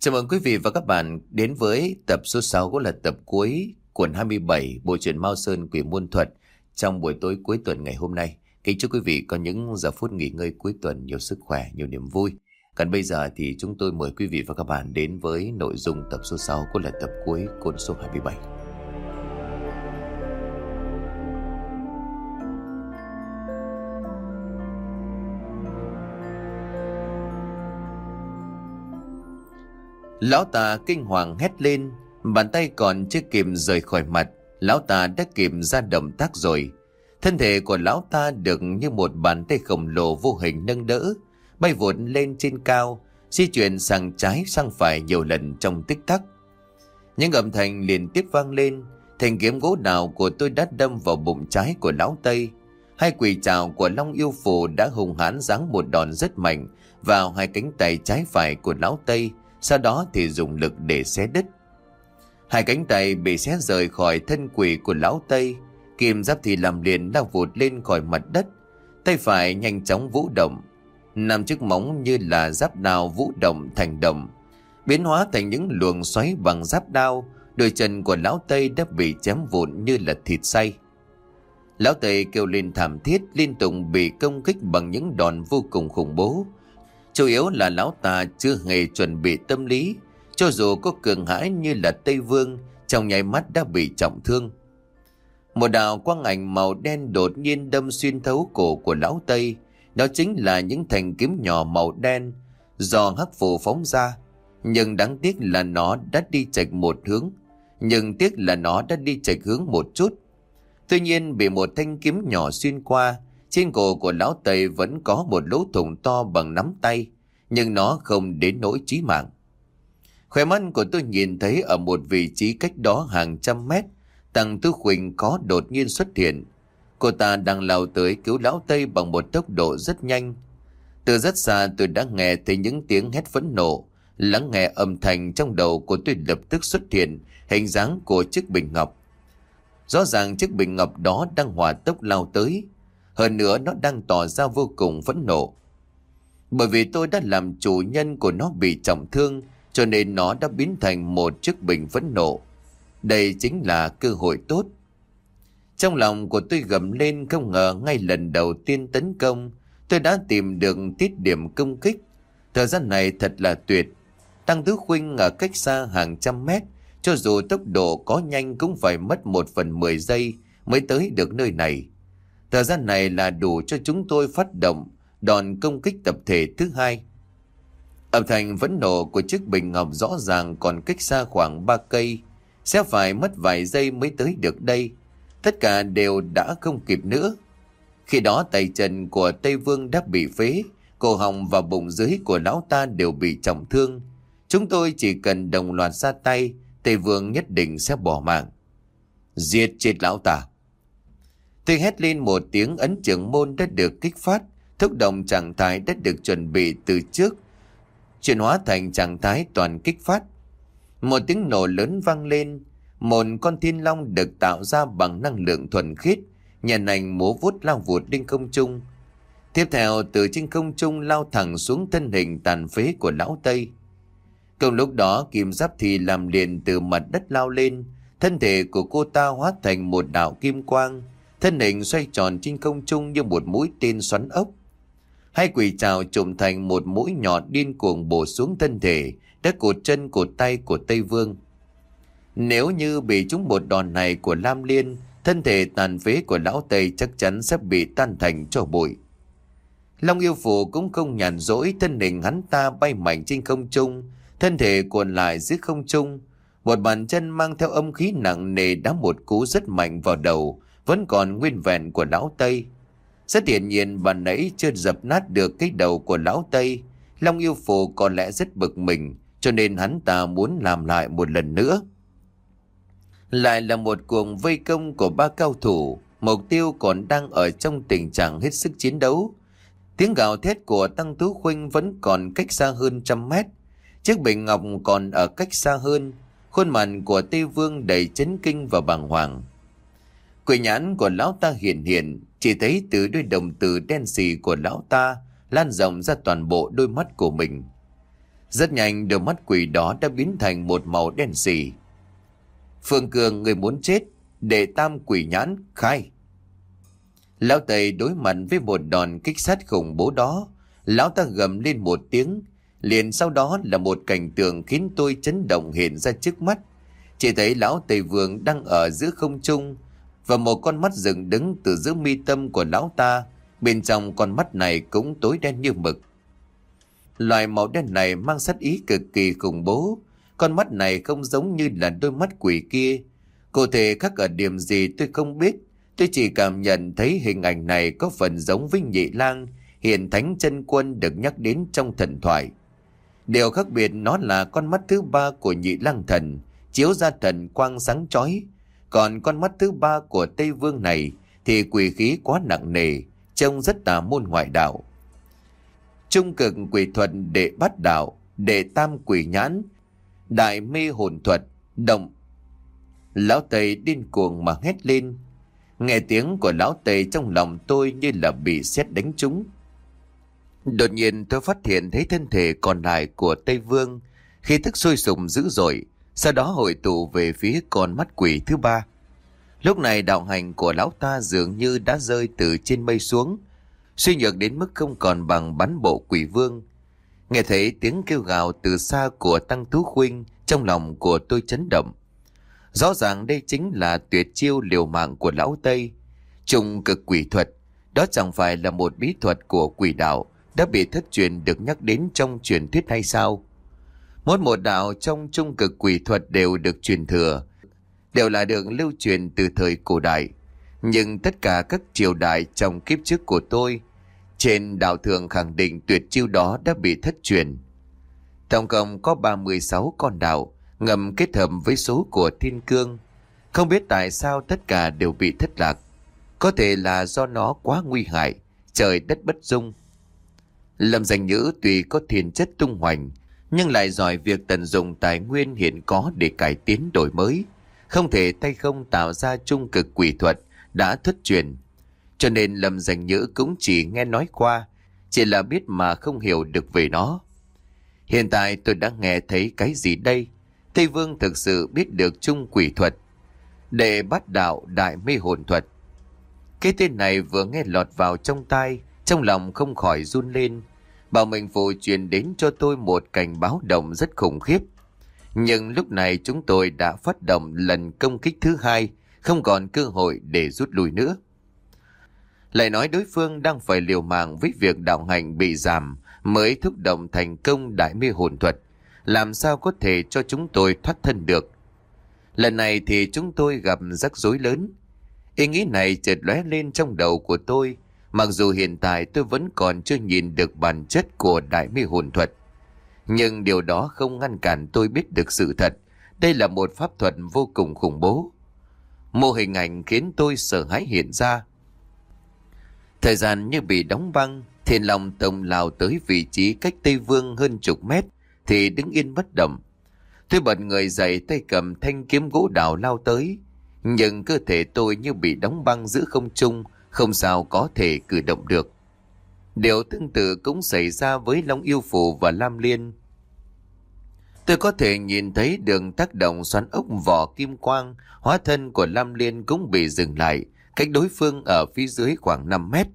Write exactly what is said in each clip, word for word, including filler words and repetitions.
Chào mừng quý vị và các bạn đến với tập số sáu, cũng là tập cuối cuốn hai mươi bảy bộ truyện Mao Sơn Quỷ Môn Thuật trong buổi tối cuối tuần ngày hôm nay. Kính chúc quý vị có những giờ phút nghỉ ngơi cuối tuần nhiều sức khỏe, nhiều niềm vui. Còn bây giờ thì chúng tôi mời quý vị và các bạn đến với nội dung tập số sáu, cũng là tập cuối cuốn số hai mươi bảy. Lão ta kinh hoàng hét lên, bàn tay còn chưa kịp rời khỏi mặt, lão ta đã kịp ra động tác rồi. Thân thể của lão ta được như một bàn tay khổng lồ vô hình nâng đỡ, bay vụt lên trên cao, di chuyển sang trái sang phải nhiều lần trong tích tắc. Những âm thanh liên tiếp vang lên, thanh kiếm gỗ đào của tôi đã đâm vào bụng trái của lão Tây. Hai quỷ trảo của Long Yêu Phù đã hùng hãn giáng một đòn rất mạnh vào hai cánh tay trái phải của lão Tây, sau đó thì dùng lực để xé đứt. Hai cánh tay bị xé rời khỏi thân quỷ của lão Tây, kim giáp thì làm liền lao vụt lên khỏi mặt đất. Tay phải nhanh chóng vũ động, năm chiếc móng như là giáp đao vũ động thành động, biến hóa thành những luồng xoáy bằng giáp đao. Đôi chân của lão Tây đã bị chém vụn như là thịt xay. Lão Tây kêu lên thảm thiết, liên tục bị công kích bằng những đòn vô cùng khủng bố. Chủ yếu là lão ta chưa hề chuẩn bị tâm lý, cho dù có cường hãn như là Tây Vương, trong nháy mắt đã bị trọng thương. Một đạo quang ảnh màu đen đột nhiên đâm xuyên thấu cổ của lão Tây. Đó chính là những thanh kiếm nhỏ màu đen do hắc phù phóng ra, nhưng đáng tiếc là nó đã đi chệch một hướng. Nhưng tiếc là nó đã đi chệch hướng một chút. Tuy nhiên bị một thanh kiếm nhỏ xuyên qua, trên cổ của lão Tây vẫn có một lỗ thủng to bằng nắm tay, nhưng nó không đến nỗi chí mạng. Khóe mắt của tôi nhìn thấy ở một vị trí cách đó hàng trăm mét, Tăng Tư Khuynh có đột nhiên xuất hiện. Cô ta đang lao tới cứu lão Tây bằng một tốc độ rất nhanh. Từ rất xa tôi đã nghe thấy những tiếng hét phẫn nộ. Lắng nghe âm thanh trong đầu của tôi lập tức xuất hiện hình dáng của chiếc bình ngọc. Rõ ràng chiếc bình ngọc đó đang hỏa tốc lao tới. Hơn nữa nó đang tỏ ra vô cùng phẫn nộ. Bởi vì tôi đã làm chủ nhân của nó bị trọng thương, cho nên nó đã biến thành một chiếc bình phẫn nộ. Đây chính là cơ hội tốt. Trong lòng của tôi gầm lên, không ngờ ngay lần đầu tiên tấn công, tôi đã tìm được tiết điểm công kích. Thời gian này thật là tuyệt. Tăng Tứ Khuynh ở cách xa hàng trăm mét, cho dù tốc độ có nhanh cũng phải mất một phần mười giây mới tới được nơi này. Thời gian này là đủ cho chúng tôi phát động đòn công kích tập thể thứ hai. Âm thanh phẫn nộ của chiếc bình ngọc rõ ràng còn cách xa khoảng ba cây, sẽ phải mất vài giây mới tới được đây. Tất cả đều đã không kịp nữa. Khi đó tay chân của Tây Vương đã bị phế, cổ họng và bụng dưới của lão ta đều bị trọng thương. Chúng tôi chỉ cần đồng loạt ra tay, Tây Vương nhất định sẽ bỏ mạng. Giết chết lão ta! Tôi hét lên một tiếng, ấn trưởng môn đã được kích phát, thúc động trạng thái đã được chuẩn bị từ trước, chuyển hóa thành trạng thái toàn kích phát. Một tiếng nổ lớn vang lên, một con thiên long được tạo ra bằng năng lượng thuần khiết, nhàn ảnh múa vuốt lao vụt lên không trung. Tiếp theo từ trên không trung lao thẳng xuống thân hình tàn phế của lão Tây. Cùng lúc đó kim giáp thì làm liền từ mặt đất lao lên, thân thể của cô ta hóa thành một đạo kim quang, thân hình xoay tròn trên không trung như một mũi tên xoắn ốc. Hai quỷ trảo trụm thành một mũi nhọn điên cuồng bổ xuống thân thể, đã cột chân cột tay của Tây Vương. Nếu như bị trúng một đòn này của Lam Liên, thân thể tàn phế của lão Tây chắc chắn sẽ bị tan thành tro bụi. Long Yêu Phù cũng không nhàn rỗi, thân hình hắn ta bay mạnh trên không trung, thân thể cuộn lại dưới không trung. Một bàn chân mang theo âm khí nặng nề đá một cú rất mạnh vào đầu vẫn còn nguyên vẹn của lão Tây. Rất hiển nhiên bàn nãy chưa dập nát được cái đầu của lão Tây, Long Yêu Phù có lẽ rất bực mình, cho nên hắn ta muốn làm lại một lần nữa. Lại là một cuộc vây công của ba cao thủ, mục tiêu còn đang ở trong tình trạng hết sức chiến đấu. Tiếng gào thét của Tăng Tú Khuynh vẫn còn cách xa hơn trăm mét. Chiếc bình ngọc còn ở cách xa hơn. Khuôn mặt của Tây Vương đầy chấn kinh và bàng hoàng. Quỷ nhãn của lão ta hiện hiện, chỉ thấy từ đôi đồng tử đen xì của lão ta lan rộng ra toàn bộ đôi mắt của mình. Rất nhanh đôi mắt quỷ đó đã biến thành một màu đen sì. Phương Cường, người muốn chết, để tam quỷ nhãn khai. Lão Tây đối mặt với một đòn kích sát khủng bố đó, lão ta gầm lên một tiếng, liền sau đó là một cảnh tượng khiến tôi chấn động hiện ra trước mắt. Chỉ thấy lão Tây Vương đang ở giữa không trung, và một con mắt dựng đứng từ giữa mi tâm của lão ta, bên trong con mắt này cũng tối đen như mực. Loài màu đen này mang sát ý cực kỳ khủng bố. Con mắt này không giống như là đôi mắt quỷ kia. Cụ thể khác ở điểm gì tôi không biết. Tôi chỉ cảm nhận thấy hình ảnh này có phần giống với Nhị Lang, hiền thánh chân quân được nhắc đến trong thần thoại. Điều khác biệt nó là con mắt thứ ba của Nhị Lang thần chiếu ra thần quang sáng chói. Còn con mắt thứ ba của Tây Vương này thì quỷ khí quá nặng nề, trông rất tà môn ngoại đạo. Trung cực quỷ thuật đệ bát đạo, đệ tam quỷ nhãn, đại mê hồn thuật, động. Lão Tây điên cuồng mà hét lên. Nghe tiếng của lão Tây trong lòng tôi như là bị sét đánh trúng. Đột nhiên tôi phát hiện thấy thân thể còn lại của Tây Vương khí thức sôi sùng dữ dội, sau đó hội tụ về phía con mắt quỷ thứ ba. Lúc này đạo hành của lão ta dường như đã rơi từ trên mây xuống, suy nhược đến mức không còn bằng bắn bộ quỷ vương. Nghe thấy tiếng kêu gào từ xa của Tăng Tú Khuynh, trong lòng của tôi chấn động. Rõ ràng đây chính là tuyệt chiêu liều mạng của lão Tây, trung cực quỷ thuật. Đó chẳng phải là một bí thuật của quỷ đạo đã bị thất truyền được nhắc đến trong truyền thuyết hay sao? Mỗi một đạo trong trung cực quỷ thuật đều được truyền thừa, đều là được lưu truyền từ thời cổ đại. Nhưng tất cả các triều đại trong kiếp trước của tôi trên đạo thường khẳng định tuyệt chiêu đó đã bị thất truyền. Tổng cộng có ba mươi sáu con đạo ngầm kết hợp với số của thiên cương. Không biết tại sao tất cả đều bị thất lạc. Có thể là do nó quá nguy hại, trời đất bất dung. Lâm Danh Nhữ tuy có thiên chất tung hoành, nhưng lại giỏi việc tận dụng tài nguyên hiện có để cải tiến đổi mới, không thể tay không tạo ra trung cực quỷ thuật đã thất truyền. Cho nên Lâm Danh Nhữ cũng chỉ nghe nói qua, chỉ là biết mà không hiểu được về nó. Hiện tại tôi đã nghe thấy cái gì đây? Tây Vương thực sự biết được trung quỷ thuật, đệ bát đạo đại mê hồn thuật. Cái tên này vừa nghe lọt vào trong tai, trong lòng không khỏi run lên. Bảo Minh Phụ truyền đến cho tôi một cảnh báo động rất khủng khiếp. Nhưng lúc này chúng tôi đã phát động lần công kích thứ hai, không còn cơ hội để rút lui nữa. Lại nói đối phương đang phải liều mạng với việc đạo hành bị giảm mới thúc động thành công đại mê hồn thuật. Làm sao có thể cho chúng tôi thoát thân được? Lần này thì chúng tôi gặp rắc rối lớn. Ý nghĩ này chợt lóe lên trong đầu của tôi. Mặc dù hiện tại tôi vẫn còn chưa nhìn được bản chất của đại mê hồn thuật, nhưng điều đó không ngăn cản tôi biết được sự thật. Đây là một pháp thuật vô cùng khủng bố. Mô hình ảnh khiến tôi sợ hãi hiện ra. Thời gian như bị đóng băng. Thiên Long Tông lao tới vị trí cách Tây Vương hơn chục mét thì đứng yên bất động. Tôi bật người dậy, tay cầm thanh kiếm gỗ đào lao tới, nhưng cơ thể tôi như bị đóng băng giữa không trung, không sao có thể cử động được. Điều tương tự cũng xảy ra với Long Yêu Phù và Lam Liên. Tôi có thể nhìn thấy đường tác động xoắn ốc vỏ kim quang, hóa thân của Lam Liên cũng bị dừng lại, cách đối phương ở phía dưới khoảng năm mét.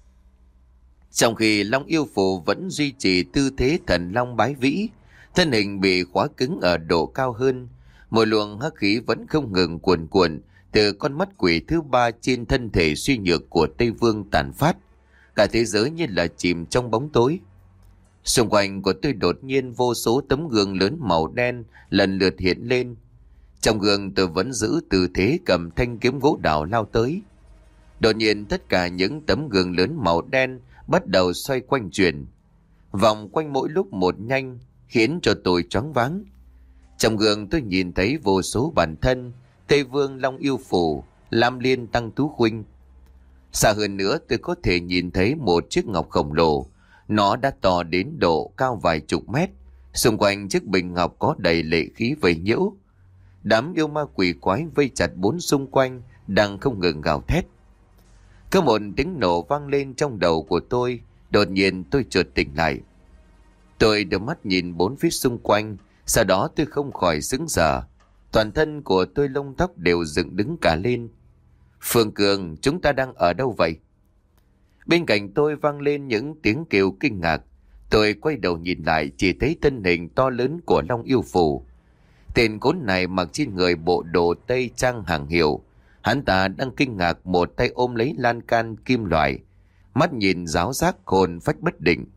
Trong khi Long Yêu Phù vẫn duy trì tư thế thần long bái vĩ, thân hình bị khóa cứng ở độ cao hơn. Một luồng hắc khí vẫn không ngừng cuồn cuộn từ con mắt quỷ thứ ba trên thân thể suy nhược của Tây Vương tàn phát. Cả thế giới như là chìm trong bóng tối. Xung quanh của tôi đột nhiên vô số tấm gương lớn màu đen lần lượt hiện lên. Trong gương tôi vẫn giữ tư thế cầm thanh kiếm gỗ đào lao tới. Đột nhiên tất cả những tấm gương lớn màu đen bắt đầu xoay quanh chuyển, vòng quanh mỗi lúc một nhanh, khiến cho tôi choáng váng. Trong gương tôi nhìn thấy vô số bản thân Tây Vương, Long Yêu Phù, Lam Liên, Tăng Tú Khuynh. Xa hơn nữa tôi có thể nhìn thấy một chiếc ngọc khổng lồ. Nó đã to đến độ cao vài chục mét. Xung quanh chiếc bình ngọc có đầy lệ khí vây nhiễu. Đám yêu ma quỷ quái vây chặt bốn xung quanh đang không ngừng gào thét. Có một tiếng nổ vang lên trong đầu của tôi. Đột nhiên tôi chợt tỉnh lại. Tôi đưa mắt nhìn bốn phía xung quanh, sau đó tôi không khỏi sững sờ. Toàn thân của tôi lông tóc đều dựng đứng cả lên. Phương Cường, chúng ta đang ở đâu vậy? Bên cạnh tôi vang lên những tiếng kêu kinh ngạc. Tôi quay đầu nhìn lại, chỉ thấy thân hình to lớn của Long Yêu Phù. Tên khốn này mặc trên người bộ đồ tây trang hàng hiệu. Hắn ta đang kinh ngạc một tay ôm lấy lan can kim loại, mắt nhìn giáo giác hồn phách bất định.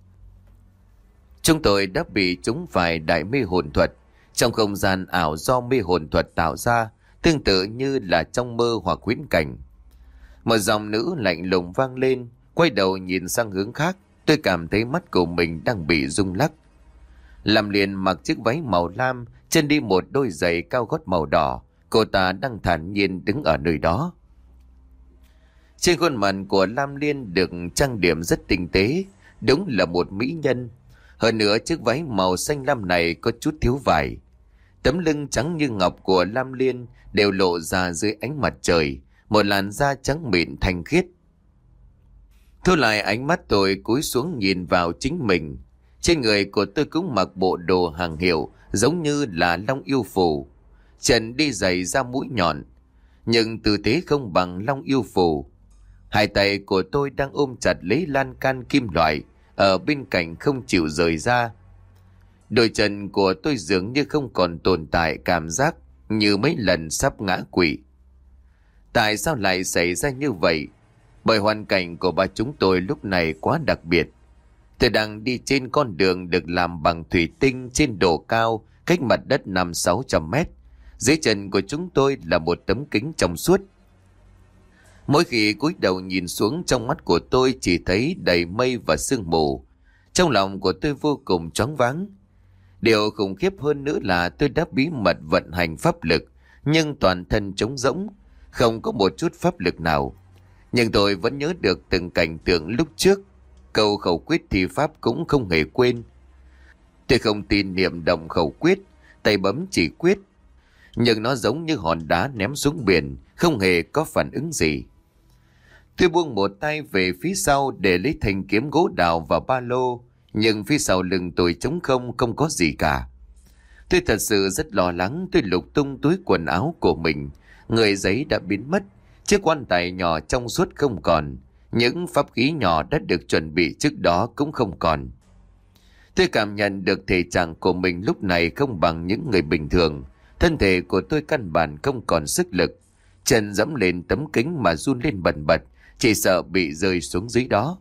Chúng tôi đã bị chúng phải đại mê hồn thuật, trong không gian ảo do mê hồn thuật tạo ra, tương tự như là trong mơ hoặc huyễn cảnh. Một giọng nữ lạnh lùng vang lên, quay đầu nhìn sang hướng khác, tôi cảm thấy mắt của mình đang bị rung lắc. Lam Liên mặc chiếc váy màu lam, chân đi một đôi giày cao gót màu đỏ, cô ta đang thản nhiên đứng ở nơi đó. Trên khuôn mặt của Lam Liên được trang điểm rất tinh tế, đúng là một mỹ nhân. Hơn nữa chiếc váy màu xanh lam này có chút thiếu vải. Tấm lưng trắng như ngọc của Lam Liên đều lộ ra dưới ánh mặt trời, một làn da trắng mịn thanh khiết. Thu lại ánh mắt tôi cúi xuống nhìn vào chính mình. Trên người của tôi cũng mặc bộ đồ hàng hiệu giống như là Long Yêu Phù. Chân đi giày da mũi nhọn, nhưng tư thế không bằng Long Yêu Phù. Hai tay của tôi đang ôm chặt lấy lan can kim loại ở bên cạnh không chịu rời ra. Đôi chân của tôi dường như không còn tồn tại cảm giác như mấy lần sắp ngã quỵ. Tại sao lại xảy ra như vậy? Bởi hoàn cảnh của ba chúng tôi lúc này quá đặc biệt. Tôi đang đi trên con đường được làm bằng thủy tinh trên độ cao cách mặt đất năm sáu trăm mét. Dưới chân của chúng tôi là một tấm kính trong suốt. Mỗi khi cúi đầu nhìn xuống, trong mắt của tôi chỉ thấy đầy mây và sương mù. Trong lòng của tôi vô cùng choáng váng. Điều khủng khiếp hơn nữa là tôi đã bí mật vận hành pháp lực, nhưng toàn thân trống rỗng, không có một chút pháp lực nào. Nhưng tôi vẫn nhớ được từng cảnh tượng lúc trước, câu khẩu quyết thi pháp cũng không hề quên. Tôi không tin niệm động khẩu quyết, tay bấm chỉ quyết, nhưng nó giống như hòn đá ném xuống biển, không hề có phản ứng gì. Tôi buông một tay về phía sau để lấy thanh kiếm gỗ đào và ba lô, nhưng phía sau lưng tôi trống không, không có gì cả. Tôi thật sự rất lo lắng. Tôi lục tung túi quần áo của mình, người giấy đã biến mất, chiếc quan tài nhỏ trong suốt không còn, những pháp khí nhỏ đã được chuẩn bị trước đó cũng không còn. Tôi cảm nhận được thể trạng của mình lúc này không bằng những người bình thường. Thân thể của tôi căn bản không còn sức lực, chân dẫm lên tấm kính mà run lên bần bật, chỉ sợ bị rơi xuống dưới đó.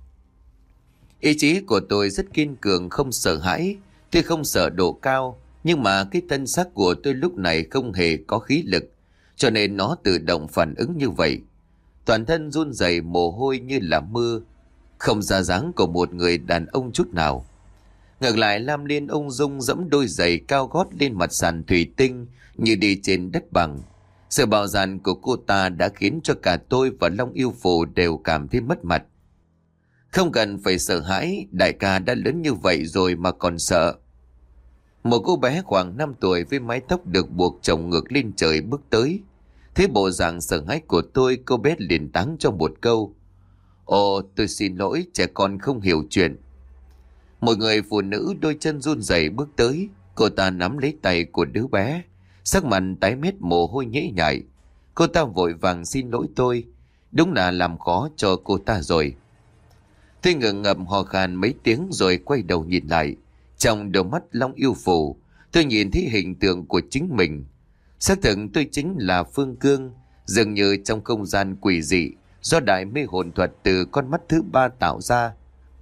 Ý chí của tôi rất kiên cường, không sợ hãi. Tôi không sợ độ cao, nhưng mà cái thân xác của tôi lúc này không hề có khí lực, cho nên nó tự động phản ứng như vậy. Toàn thân run rẩy, mồ hôi như là mưa, không ra dáng của một người đàn ông chút nào. Ngược lại, Lam Liên ung dung dẫm đôi giày cao gót lên mặt sàn thủy tinh như đi trên đất bằng. Sự bạo dạn của cô ta đã khiến cho cả tôi và Long Yêu Phù đều cảm thấy mất mặt. Không cần phải sợ hãi, đại ca đã lớn như vậy rồi mà còn sợ. Một cô bé khoảng năm tuổi với mái tóc được buộc chồng ngược lên trời bước tới. Thấy bộ dạng sợ hãi của tôi, cô bé liền táng cho một câu: "Ồ, tôi xin lỗi, trẻ con không hiểu chuyện." Một người phụ nữ đôi chân run rẩy bước tới, cô ta nắm lấy tay của đứa bé, sắc mặt tái mét, mồ hôi nhễ nhại. Cô ta vội vàng xin lỗi tôi, đúng là làm khó cho cô ta rồi. Tôi ngượng ngập hò khan mấy tiếng rồi quay đầu nhìn lại. Trong đôi mắt Long Yêu Phù, tôi nhìn thấy hình tượng của chính mình. Xác thực tôi chính là Phương Cương, dường như trong không gian quỷ dị do đại mê hồn thuật từ con mắt thứ ba tạo ra.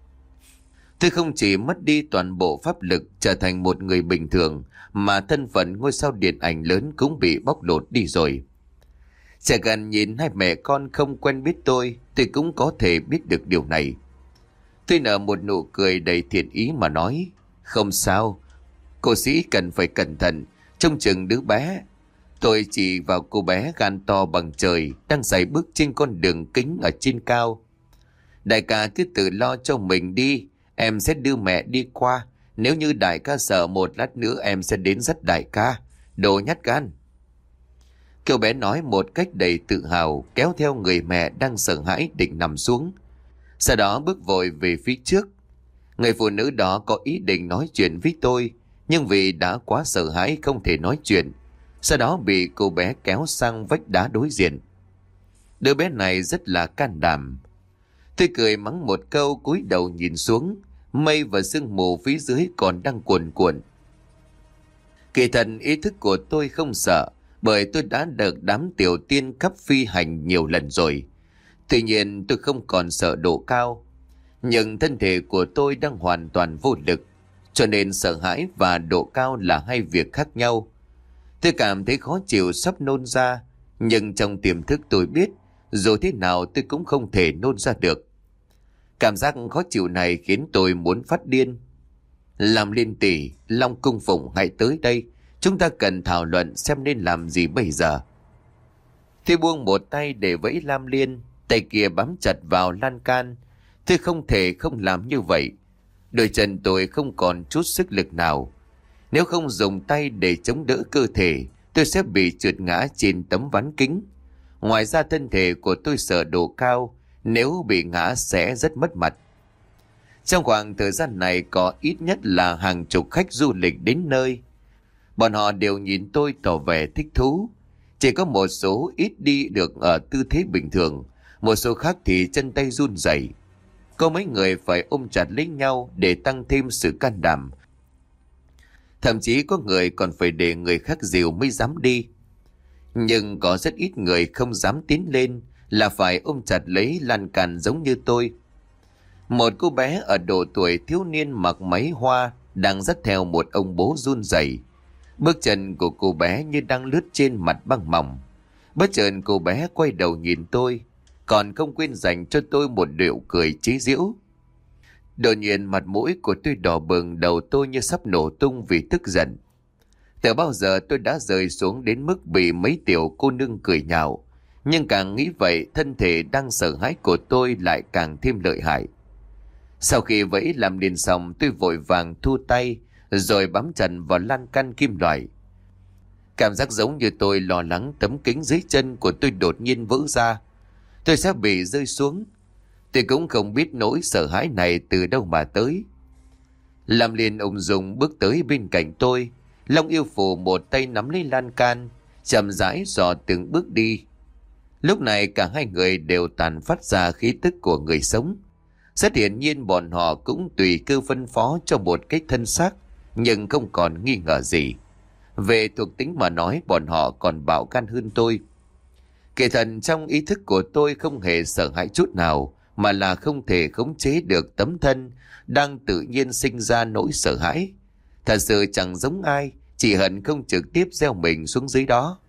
Tôi không chỉ mất đi toàn bộ pháp lực trở thành một người bình thường, mà thân phận ngôi sao điện ảnh lớn cũng bị bóc lột đi rồi. Chỉ cần nhìn hai mẹ con không quen biết tôi, tôi cũng có thể biết được điều này. Tôi nở một nụ cười đầy thiện ý mà nói: "Không sao, cô sĩ cần phải cẩn thận, trông chừng đứa bé." Tôi chỉ vào cô bé gan to bằng trời đang giày bước trên con đường kính ở trên cao. "Đại ca cứ tự lo cho mình đi, em sẽ đưa mẹ đi qua. Nếu như đại ca sợ, một lát nữa em sẽ đến dắt đại ca. Đồ nhát gan." Cô bé nói một cách đầy tự hào, kéo theo người mẹ đang sợ hãi định nằm xuống. Sau đó bước vội về phía trước. Người phụ nữ đó có ý định nói chuyện với tôi, nhưng vì đã quá sợ hãi không thể nói chuyện, sau đó bị cô bé kéo sang vách đá đối diện. Đứa bé này rất là can đảm. Tôi cười mắng một câu, cúi đầu nhìn xuống, mây và sương mù phía dưới còn đang cuồn cuộn. Kỳ thật ý thức của tôi không sợ, bởi tôi đã được đám tiểu tiên cấp phi hành nhiều lần rồi. Tuy nhiên tôi không còn sợ độ cao, nhưng thân thể của tôi đang hoàn toàn vô lực, cho nên sợ hãi và độ cao là hai việc khác nhau. Tôi cảm thấy khó chịu sắp nôn ra, nhưng trong tiềm thức tôi biết dù thế nào tôi cũng không thể nôn ra được. Cảm giác khó chịu này khiến tôi muốn phát điên. Làm Liên tỷ, Long Cung Phụng hãy tới đây, chúng ta cần thảo luận xem nên làm gì bây giờ. Tôi buông một tay để vẫy Lam Liên, tay kia bám chặt vào lan can. Tôi không thể không làm như vậy. Đôi chân tôi không còn chút sức lực nào. Nếu không dùng tay để chống đỡ cơ thể, tôi sẽ bị trượt ngã trên tấm ván kính. Ngoài ra thân thể của tôi sợ độ cao, nếu bị ngã sẽ rất mất mặt. Trong khoảng thời gian này có ít nhất là hàng chục khách du lịch đến nơi. Bọn họ đều nhìn tôi tỏ vẻ thích thú. Chỉ có một số ít đi được ở tư thế bình thường, một số khác thì chân tay run rẩy. Có mấy người phải ôm chặt lấy nhau để tăng thêm sự can đảm. Thậm chí có người còn phải để người khác dìu mới dám đi. Nhưng có rất ít người không dám tiến lên, là phải ôm chặt lấy lan can giống như tôi. Một cô bé ở độ tuổi thiếu niên mặc váy hoa đang dắt theo một ông bố run rẩy. Bước chân của cô bé như đang lướt trên mặt băng mỏng. Bất chợt cô bé quay đầu nhìn tôi, còn không quên dành cho tôi một điệu cười chế giễu. Đột nhiên mặt mũi của tôi đỏ bừng, đầu tôi như sắp nổ tung vì tức giận. Từ bao giờ tôi đã rơi xuống đến mức bị mấy tiểu cô nương cười nhạo. Nhưng càng nghĩ vậy, thân thể đang sợ hãi của tôi lại càng thêm lợi hại. Sau khi vẫy làm liền xong, tôi vội vàng thu tay, rồi bám chặt vào lan can kim loại. Cảm giác giống như tôi lo lắng tấm kính dưới chân của tôi đột nhiên vỡ ra. Tôi sẽ bị rơi xuống. Tôi cũng không biết nỗi sợ hãi này từ đâu mà tới. Làm liền ung dung bước tới bên cạnh tôi. Long yêu phù một tay nắm lấy lan can, chậm rãi dò từng bước đi. Lúc này cả hai người đều tàn phát ra khí tức của người sống. Rất hiển nhiên bọn họ cũng tùy cơ phân phó cho một cái thân xác, nhưng không còn nghi ngờ gì. Về thuộc tính mà nói, bọn họ còn bạo gan hơn tôi. Kỳ thật trong ý thức của tôi không hề sợ hãi chút nào, mà là không thể khống chế được tấm thân đang tự nhiên sinh ra nỗi sợ hãi. Thật sự chẳng giống ai, chỉ hận không trực tiếp gieo mình xuống dưới đó.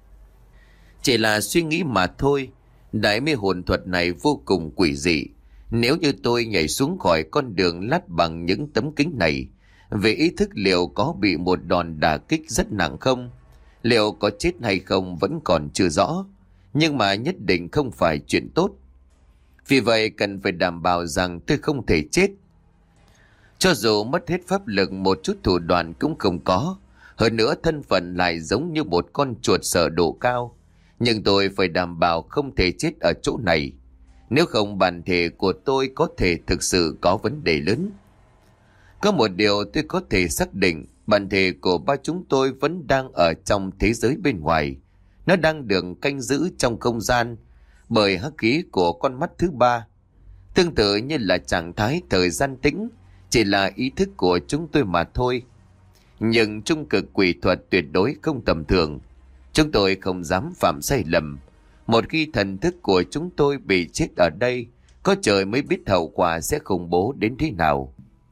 Chỉ là suy nghĩ mà thôi. Đại mê hồn thuật này vô cùng quỷ dị. Nếu như tôi nhảy xuống khỏi con đường lát bằng những tấm kính này, về ý thức liệu có bị một đòn đả kích rất nặng không? Liệu có chết hay không vẫn còn chưa rõ, nhưng mà nhất định không phải chuyện tốt. Vì vậy cần phải đảm bảo rằng tôi không thể chết. Cho dù mất hết pháp lực, một chút thủ đoạn cũng không có. Hơn nữa thân phận lại giống như một con chuột sợ độ cao. Nhưng tôi phải đảm bảo không thể chết ở chỗ này. Nếu không bản thể của tôi có thể thực sự có vấn đề lớn. Có một điều tôi có thể xác định, bản thể của ba chúng tôi vẫn đang ở trong thế giới bên ngoài. Nó đang được canh giữ trong không gian bởi hắc khí của con mắt thứ ba. Tương tự như là trạng thái thời gian tĩnh, chỉ là ý thức của chúng tôi mà thôi. Nhưng trung cực quỷ thuật tuyệt đối không tầm thường. Chúng tôi không dám phạm sai lầm. Một khi thần thức của chúng tôi bị chết ở đây, có trời mới biết hậu quả sẽ khủng bố đến thế nào.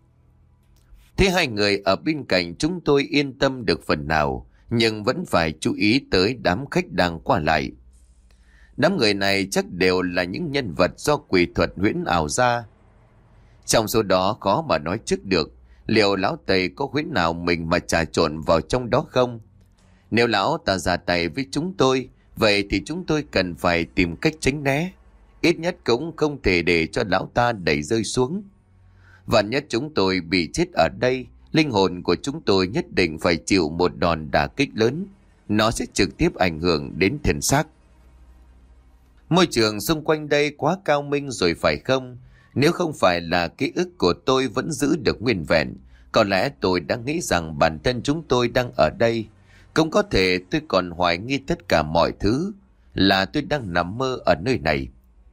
Thế hai người ở bên cạnh chúng tôi yên tâm được phần nào, nhưng vẫn phải chú ý tới đám khách đang qua lại. Đám người này chắc đều là những nhân vật do quỷ thuật huyễn ảo ra. Trong số đó khó mà nói trước được liệu lão Tây có huyễn nào mình mà trà trộn vào trong đó không. Nếu lão ta ra tay với chúng tôi, vậy thì chúng tôi cần phải tìm cách tránh né. Ít nhất cũng không thể để cho lão ta đẩy rơi xuống. Vạn nhất chúng tôi bị chết ở đây, linh hồn của chúng tôi nhất định phải chịu một đòn đả kích lớn. Nó sẽ trực tiếp ảnh hưởng đến thân xác. Môi trường xung quanh đây quá cao minh rồi phải không? Nếu không phải là ký ức của tôi vẫn giữ được nguyên vẹn, có lẽ tôi đã nghĩ rằng bản thân chúng tôi đang ở đây. Cũng có thể tôi còn hoài nghi tất cả mọi thứ, là tôi đang nằm mơ ở nơi này.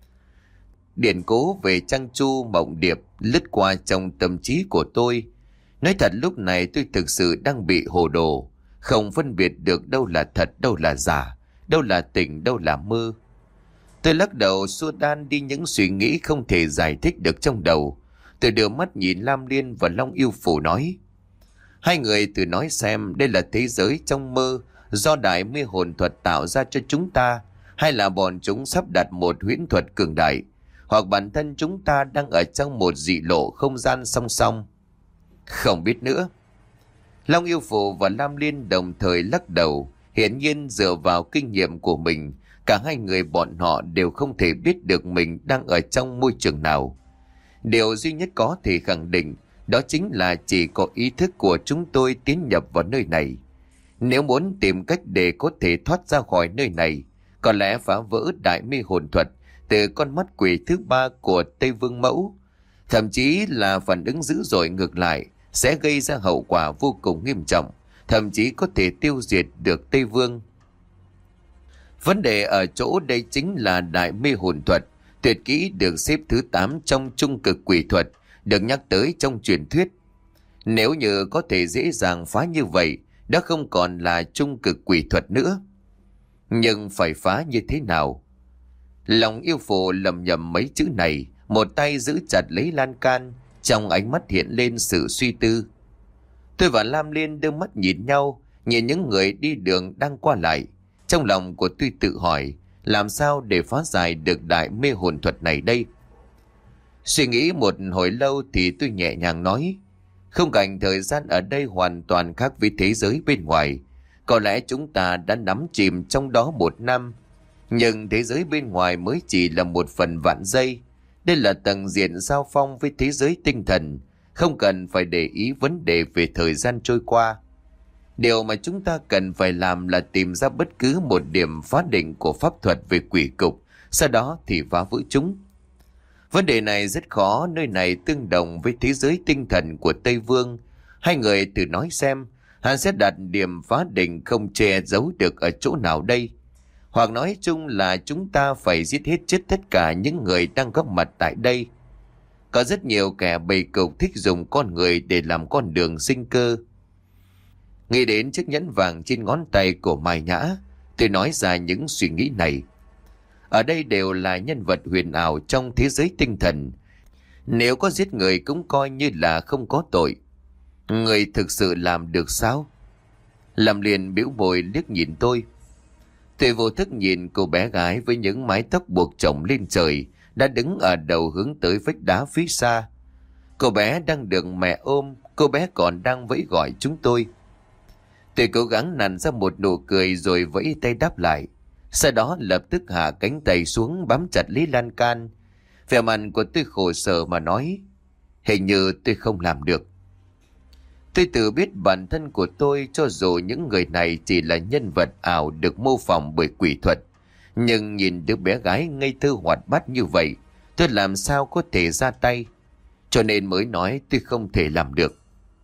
Điển cố về Trăng Chu Mộng Điệp lướt qua trong tâm trí của tôi. Nói thật lúc này tôi thực sự đang bị hồ đồ, không phân biệt được đâu là thật, đâu là giả, đâu là tỉnh, đâu là mơ. Tôi lắc đầu xua tan đi những suy nghĩ không thể giải thích được trong đầu. Tôi đưa mắt nhìn Lam Liên và Long Yêu Phủ nói: hai người thử nói xem đây là thế giới trong mơ do đại mê hồn thuật tạo ra cho chúng ta, hay là bọn chúng sắp đặt một huyễn thuật cường đại, hoặc bản thân chúng ta đang ở trong một dị lộ không gian song song. Không biết nữa. Long Yêu Phủ và Lam Liên đồng thời lắc đầu. Hiển nhiên dựa vào kinh nghiệm của mình, cả hai người bọn họ đều không thể biết được mình đang ở trong môi trường nào. Điều duy nhất có thể khẳng định đó chính là chỉ có ý thức của chúng tôi tiến nhập vào nơi này. Nếu muốn tìm cách để có thể thoát ra khỏi nơi này, có lẽ phá vỡ đại mê hồn thuật từ con mắt quỷ thứ ba của Tây Vương Mẫu, thậm chí là phản ứng dữ dội ngược lại, sẽ gây ra hậu quả vô cùng nghiêm trọng, thậm chí có thể tiêu diệt được Tây Vương. Vấn đề ở chỗ đây chính là đại mê hồn thuật, tuyệt kỹ được xếp thứ tám trong trung cực quỷ thuật, được nhắc tới trong truyền thuyết. Nếu như có thể dễ dàng phá như vậy, đã không còn là trung cực quỷ thuật nữa. Nhưng phải phá như thế nào? Lòng Yêu Phụ lầm nhầm mấy chữ này, một tay giữ chặt lấy lan can, trong ánh mắt hiện lên sự suy tư. Tôi và Lam Liên đưa mắt nhìn nhau, nhìn những người đi đường đang qua lại. Trong lòng của tôi tự hỏi, làm sao để phá giải được đại mê hồn thuật này đây? Suy nghĩ một hồi lâu thì tôi nhẹ nhàng nói: không cảnh thời gian ở đây hoàn toàn khác với thế giới bên ngoài. Có lẽ chúng ta đã nắm chìm trong đó một năm, nhưng thế giới bên ngoài mới chỉ là một phần vạn giây. Đây là tầng diện giao phong với thế giới tinh thần, không cần phải để ý vấn đề về thời gian trôi qua. Điều mà chúng ta cần phải làm là tìm ra bất cứ một điểm phá định của pháp thuật về quỷ cục, sau đó thì phá vỡ chúng. Vấn đề này rất khó, nơi này tương đồng với thế giới tinh thần của Tây Vương. Hai người thử nói xem, hắn sẽ đặt điểm phá định không che giấu được ở chỗ nào đây? Hoặc nói chung là chúng ta phải giết hết chết tất cả những người đang góp mặt tại đây. Có rất nhiều kẻ bầy cục thích dùng con người để làm con đường sinh cơ. Nghĩ đến chiếc nhẫn vàng trên ngón tay của Mai Nhã, tôi nói ra những suy nghĩ này. Ở đây đều là nhân vật huyền ảo trong thế giới tinh thần. Nếu có giết người cũng coi như là không có tội. Người thực sự làm được sao? Làm liền biểu bồi liếc nhìn tôi. Tôi vô thức nhìn cô bé gái với những mái tóc buộc chồng lên trời, đã đứng ở đầu hướng tới vách đá phía xa. Cô bé đang được mẹ ôm, cô bé còn đang vẫy gọi chúng tôi. Tôi cố gắng nặn ra một nụ cười rồi vẫy tay đáp lại. Sau đó lập tức hạ cánh tay xuống bám chặt lấy lan can. Vẻ mặt của tôi khổ sở mà nói: hình như tôi không làm được. Tôi tự biết bản thân của tôi, cho dù những người này chỉ là nhân vật ảo được mô phỏng bởi quỷ thuật, nhưng nhìn đứa bé gái ngây thơ hoạt bát như vậy, tôi làm sao có thể ra tay. Cho nên mới nói tôi không thể làm được.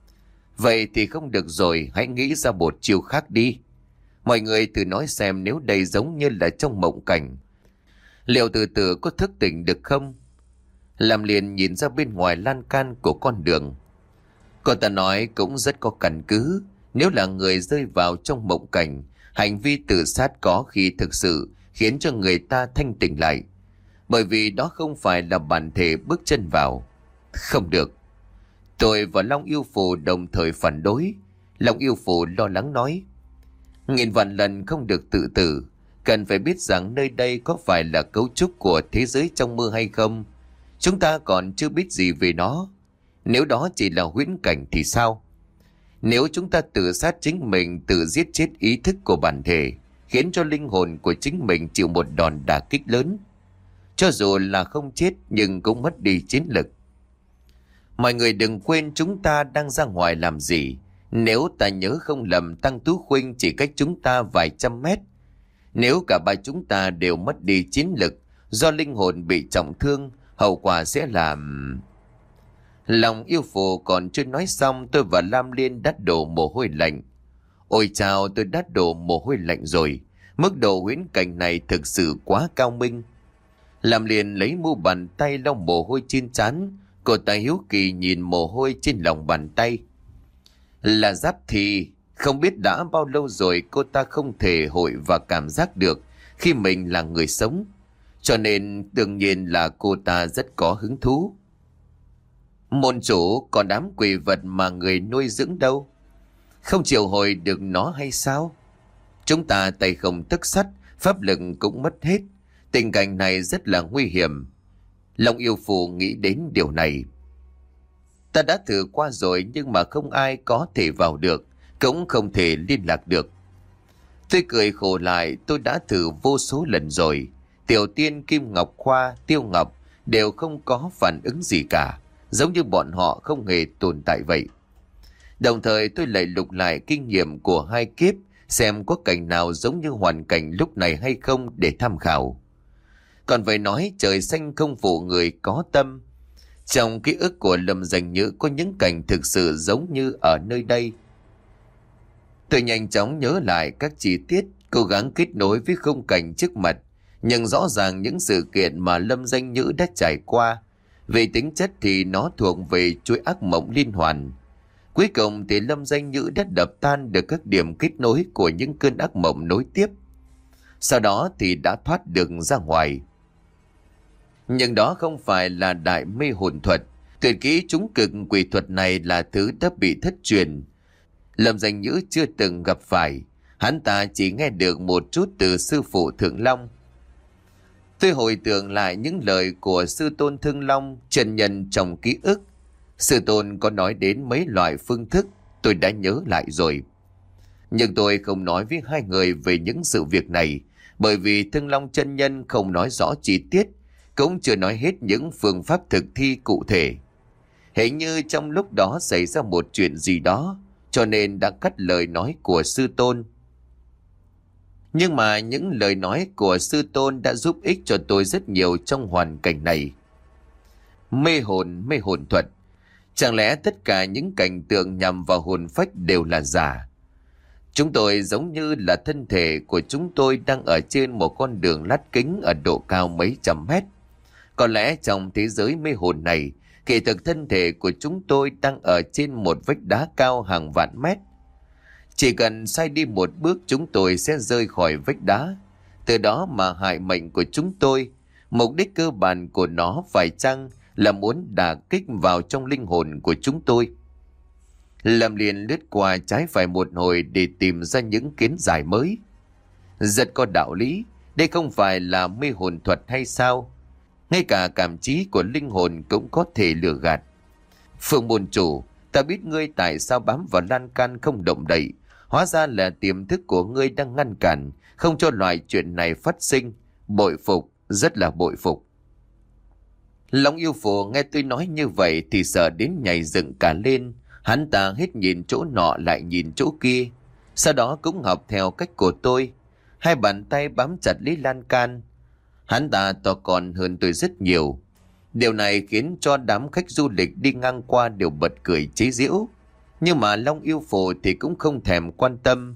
Vậy thì không được rồi, hãy nghĩ ra một chiêu khác đi. Mọi người thử nói xem, nếu đây giống như là trong mộng cảnh, liệu từ từ có thức tỉnh được không? Làm liền nhìn ra bên ngoài lan can của con đường. Cô ta nói cũng rất có căn cứ. Nếu là người rơi vào trong mộng cảnh, hành vi tự sát có khi thực sự khiến cho người ta thanh tỉnh lại. Bởi vì đó không phải là bản thể bước chân vào. Không được. Tôi và Long Yêu Phù đồng thời phản đối. Long Yêu Phù lo lắng nói: nghìn vạn lần không được tự tử. Cần phải biết rằng nơi đây có phải là cấu trúc của thế giới trong mơ hay không. Chúng ta còn chưa biết gì về nó. Nếu đó chỉ là huyễn cảnh thì sao? Nếu chúng ta tự sát chính mình, tự giết chết ý thức của bản thể, khiến cho linh hồn của chính mình chịu một đòn đả kích lớn, cho dù là không chết nhưng cũng mất đi chiến lực. Mọi người đừng quên chúng ta đang ra ngoài làm gì. Nếu ta nhớ không lầm, Tăng Tú Khuynh chỉ cách chúng ta vài trăm mét. Nếu cả ba chúng ta đều mất đi chiến lực do linh hồn bị trọng thương, hậu quả sẽ là... Lòng yêu phụ còn chưa nói xong, tôi và Lam Liên đã đổ mồ hôi lạnh. Ôi chao, tôi đã đổ mồ hôi lạnh rồi. Mức độ huyễn cảnh này thực sự quá cao minh. Lam Liên lấy mu bàn tay lau mồ hôi trên trán. Cô ta hiếu kỳ nhìn mồ hôi trên lòng bàn tay. Là Giáp thì không biết đã bao lâu rồi cô ta không thể hội và cảm giác được khi mình là người sống. Cho nên đương nhiên là cô ta rất có hứng thú. Môn chủ, còn đám quỷ vật mà người nuôi dưỡng đâu? Không chịu hồi được nó hay sao? Chúng ta tay không tức sắt, pháp lực cũng mất hết. Tình cảnh này rất là nguy hiểm. Long yêu phù nghĩ đến điều này. Ta đã thử qua rồi nhưng mà không ai có thể vào được, cũng không thể liên lạc được. Tôi cười khổ lại, tôi đã thử vô số lần rồi. Tiểu Tiên, Kim Ngọc Khoa, Tiêu Ngọc đều không có phản ứng gì cả, giống như bọn họ không hề tồn tại vậy. Đồng thời tôi lại lục lại kinh nghiệm của hai kiếp, xem có cảnh nào giống như hoàn cảnh lúc này hay không để tham khảo. Còn phải nói trời xanh không phụ người có tâm. Trong ký ức của Lâm Dành Nhữ có những cảnh thực sự giống như ở nơi đây. Tôi nhanh chóng nhớ lại các chi tiết, cố gắng kết nối với khung cảnh trước mặt, nhưng rõ ràng những sự kiện mà Lâm Danh Nhữ đã trải qua, về tính chất thì nó thuộc về chuỗi ác mộng liên hoàn. Cuối cùng thì Lâm Danh Nhữ đã đập tan được các điểm kết nối của những cơn ác mộng nối tiếp. Sau đó thì đã thoát được ra ngoài. Nhưng đó không phải là đại mê hồn thuật. Tuyệt kỹ trúng cực quỷ thuật này là thứ đã bị thất truyền. Lâm Danh Nhữ chưa từng gặp phải. Hắn ta chỉ nghe được một chút từ sư phụ Thượng Long. Tôi hồi tưởng lại những lời của sư tôn Thương Long chân nhân trong ký ức. Sư tôn có nói đến mấy loại phương thức, tôi đã nhớ lại rồi. Nhưng tôi không nói với hai người về những sự việc này, bởi vì Thương Long chân nhân không nói rõ chi tiết, cũng chưa nói hết những phương pháp thực thi cụ thể. Hình như trong lúc đó xảy ra một chuyện gì đó, cho nên đã cắt lời nói của sư tôn. Nhưng mà những lời nói của sư tôn đã giúp ích cho tôi rất nhiều trong hoàn cảnh này. Mê hồn, mê hồn thuật. Chẳng lẽ tất cả những cảnh tượng nhằm vào hồn phách đều là giả? Chúng tôi giống như là thân thể của chúng tôi đang ở trên một con đường lát kính ở độ cao mấy trăm mét. Có lẽ trong thế giới mê hồn này, kỳ thực thân thể của chúng tôi đang ở trên một vách đá cao hàng vạn mét. Chỉ cần sai đi một bước chúng tôi sẽ rơi khỏi vách đá. Từ đó mà hại mệnh của chúng tôi. Mục đích cơ bản của nó phải chăng là muốn đả kích vào trong linh hồn của chúng tôi? Lâm liền lướt qua trái phải một hồi để tìm ra những kiến giải mới. Rất có đạo lý, đây không phải là mê hồn thuật hay sao? Ngay cả cảm trí của linh hồn cũng có thể lừa gạt. Phương môn chủ, ta biết ngươi tại sao bám vào lan can không động đậy. Hóa ra là tiềm thức của ngươi đang ngăn cản, không cho loại chuyện này phát sinh. Bội phục, rất là bội phục. Long yêu phù nghe tôi nói như vậy thì sợ đến nhảy dựng cả lên. Hắn ta hết nhìn chỗ nọ lại nhìn chỗ kia. Sau đó cũng học theo cách của tôi. Hai bàn tay bám chặt lấy lan can. Hắn ta to con hơn tôi rất nhiều. Điều này khiến cho đám khách du lịch đi ngang qua đều bật cười chế giễu. Nhưng mà Long yêu phù thì cũng không thèm quan tâm.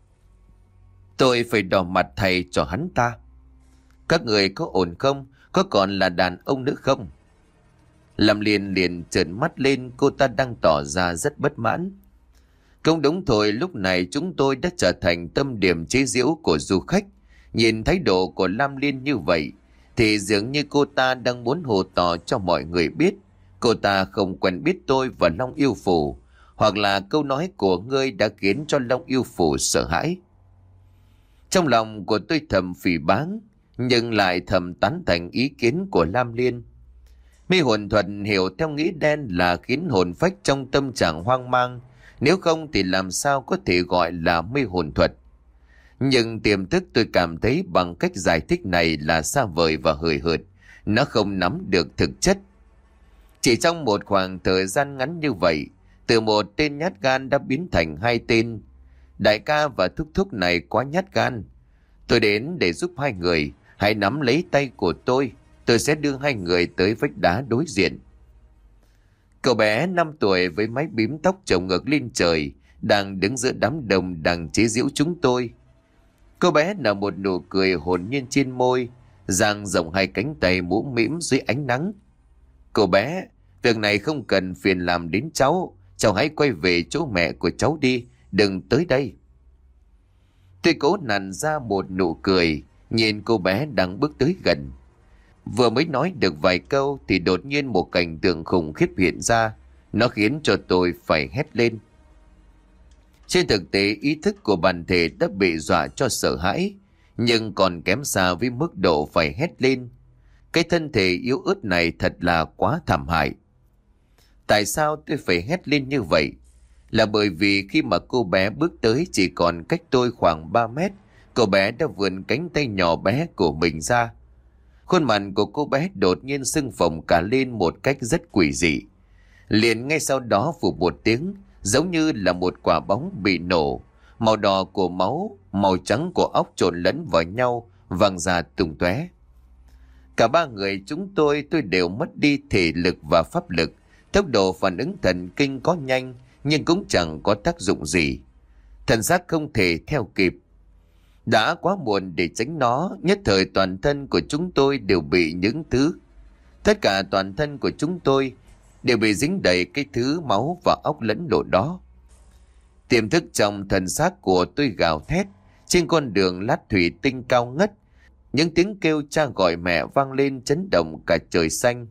Tôi phải đỏ mặt thầy cho hắn ta. Các người có ổn không? Có còn là đàn ông nữa không? Lâm Liên liền trợn mắt lên, cô ta đang tỏ ra rất bất mãn. Không đúng thôi, lúc này chúng tôi đã trở thành tâm điểm chế giễu của du khách. Nhìn thái độ của Lam Liên như vậy thì dường như cô ta đang muốn hồ tỏ cho mọi người biết cô ta không quen biết tôi và Long yêu phù, hoặc là câu nói của ngươi đã khiến cho Long yêu phù sợ hãi. Trong lòng của tôi thầm phỉ báng, nhưng lại thầm tán thành ý kiến của Lam Liên. Mê hồn thuật hiểu theo nghĩa đen là khiến hồn phách trong tâm trạng hoang mang, nếu không thì làm sao có thể gọi là mê hồn thuật. Nhưng tiềm thức tôi cảm thấy bằng cách giải thích này là xa vời và hời hợt, nó không nắm được thực chất. Chỉ trong một khoảng thời gian ngắn như vậy, từ một tên nhát gan đã biến thành hai tên. Đại ca và thúc thúc này quá nhát gan. Tôi đến để giúp hai người, hãy nắm lấy tay của tôi. tôi sẽ đưa hai người tới vách đá đối diện. Cậu bé năm tuổi với mái bím tóc chồng ngược lên trời đang đứng giữa đám đông đang chế giễu chúng tôi. Cô bé nở một nụ cười hồn nhiên trên môi, dang rộng hai cánh tay mũm mĩm dưới ánh nắng. Cô bé, việc này không cần phiền làm đến cháu. Cháu hãy quay về chỗ mẹ của cháu đi, đừng tới đây. Tôi cố nặn ra một nụ cười, nhìn cô bé đang bước tới gần. Vừa mới nói được vài câu thì đột nhiên một cảnh tượng khủng khiếp hiện ra. Nó khiến cho tôi phải hét lên. Trên thực tế, ý thức của bản thể đã bị dọa cho sợ hãi, nhưng còn kém xa với mức độ phải hét lên. Cái thân thể yếu ớt này thật là quá thảm hại. Tại sao tôi phải hét lên như vậy? Là bởi vì khi mà cô bé bước tới chỉ còn cách tôi khoảng ba mét, cô bé đã vươn cánh tay nhỏ bé của mình ra. Khuôn mặt của cô bé đột nhiên sưng phồng cả lên một cách rất quỷ dị. Liền ngay sau đó phụt một tiếng, giống như là một quả bóng bị nổ. Màu đỏ của máu, màu trắng của óc trộn lẫn vào nhau, văng ra tung tóe. Cả ba người chúng tôi tôi đều mất đi thể lực và pháp lực. Tốc độ phản ứng thần kinh có nhanh, nhưng cũng chẳng có tác dụng gì. Thần xác không thể theo kịp. Đã quá muộn để tránh nó, nhất thời toàn thân của chúng tôi đều bị những thứ. Tất cả toàn thân của chúng tôi đều bị dính đầy cái thứ máu và óc lẫn lộn đó. Tiềm thức trong thần xác của tôi gào thét. Trên con đường lát thủy tinh cao ngất, những tiếng kêu cha gọi mẹ vang lên chấn động cả trời xanh.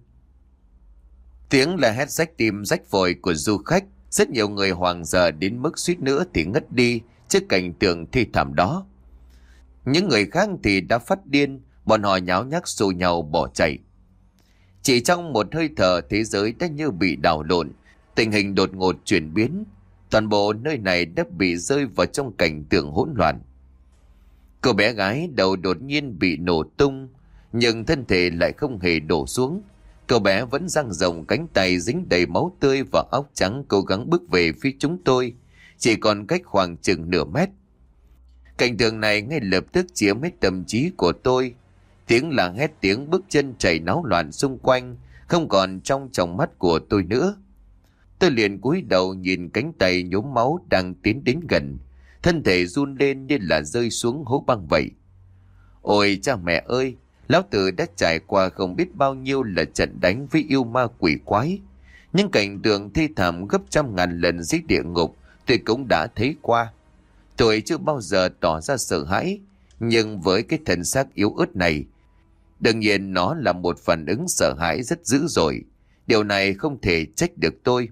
Tiếng là hét rách tim rách phổi của du khách. Rất nhiều người hoảng sợ đến mức suýt nữa thì ngất đi trước cảnh tượng thi thảm đó. Những người khác thì đã phát điên, bọn họ nháo nhác xô nhau bỏ chạy. Chỉ trong một hơi thở, thế giới đã như bị đảo lộn, tình hình đột ngột chuyển biến. Toàn bộ nơi này đã bị rơi vào trong cảnh tượng hỗn loạn. Cô bé gái đầu đột nhiên bị nổ tung, nhưng thân thể lại không hề đổ xuống. Cô bé vẫn dang rộng cánh tay dính đầy máu tươi và óc trắng cố gắng bước về phía chúng tôi, chỉ còn cách khoảng chừng nửa mét. Cảnh tượng này ngay lập tức chiếm hết tâm trí của tôi. Tiếng là hét, tiếng bước chân chạy náo loạn xung quanh, không còn trong tròng mắt của tôi nữa. Tôi liền cúi đầu nhìn cánh tay nhuốm máu đang tiến đến gần, thân thể run lên như là rơi xuống hố băng vậy. Ôi cha mẹ ơi, lão tử đã trải qua không biết bao nhiêu là trận đánh với yêu ma quỷ quái. Những cảnh tượng thi thảm gấp trăm ngàn lần dưới địa ngục tôi cũng đã thấy qua. Tôi chưa bao giờ tỏ ra sợ hãi, nhưng với cái thân xác yếu ớt này, đương nhiên nó là một phản ứng sợ hãi rất dữ dội. Điều này không thể trách được tôi.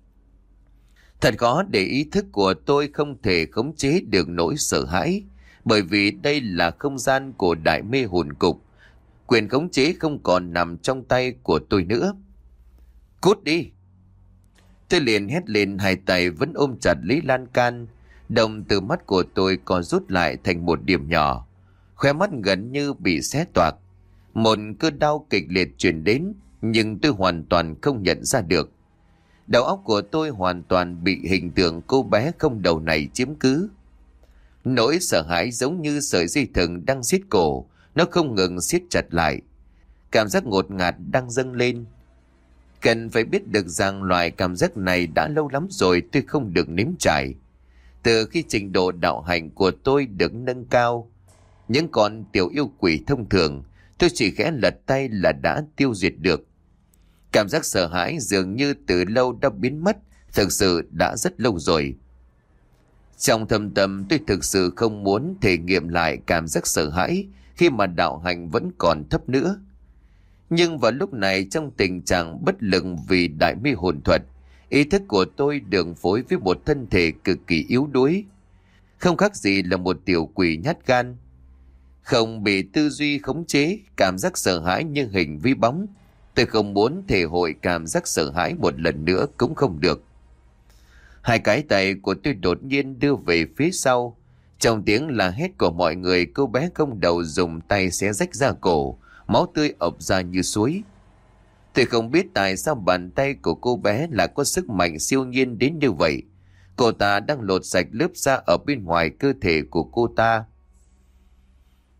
Thật khó để ý thức của tôi không thể khống chế được nỗi sợ hãi, bởi vì đây là không gian của đại mê hồn cục. Quyền khống chế không còn nằm trong tay của tôi nữa. Cút đi! Tôi liền hét lên, hai tay vẫn ôm chặt lấy lan can. Đồng từ mắt của tôi còn rút lại thành một điểm nhỏ. Khóe mắt gần như bị xé toạc. Một cơn đau kịch liệt truyền đến, nhưng tôi hoàn toàn không nhận ra được. Đầu óc của tôi hoàn toàn bị hình tượng cô bé không đầu này chiếm cứ. Nỗi sợ hãi giống như sợi dây thừng đang siết cổ, nó không ngừng siết chặt lại. Cảm giác ngột ngạt đang dâng lên. Cần phải biết được rằng loại cảm giác này đã lâu lắm rồi tôi không được nếm trải. Từ khi trình độ đạo hạnh của tôi được nâng cao, những con tiểu yêu quỷ thông thường, tôi chỉ khẽ lật tay là đã tiêu diệt được. Cảm giác sợ hãi dường như từ lâu đã biến mất, thực sự đã rất lâu rồi. Trong thâm tâm tôi thực sự không muốn thể nghiệm lại cảm giác sợ hãi khi mà đạo hạnh vẫn còn thấp nữa. Nhưng vào lúc này, trong tình trạng bất lực vì đại mê hồn thuật, ý thức của tôi được phối với một thân thể cực kỳ yếu đuối, không khác gì là một tiểu quỷ nhát gan. Không bị tư duy khống chế, cảm giác sợ hãi như hình với bóng. Tôi không muốn thể hội cảm giác sợ hãi một lần nữa cũng không được. Hai cái tay của tôi đột nhiên đưa về phía sau. Trong tiếng la hét của mọi người, cô bé không đầu dùng tay xé rách da cổ, máu tươi ộc ra như suối. Tôi không biết tại sao bàn tay của cô bé lại có sức mạnh siêu nhiên đến như vậy. Cô ta đang lột sạch lớp da ở bên ngoài cơ thể của cô ta.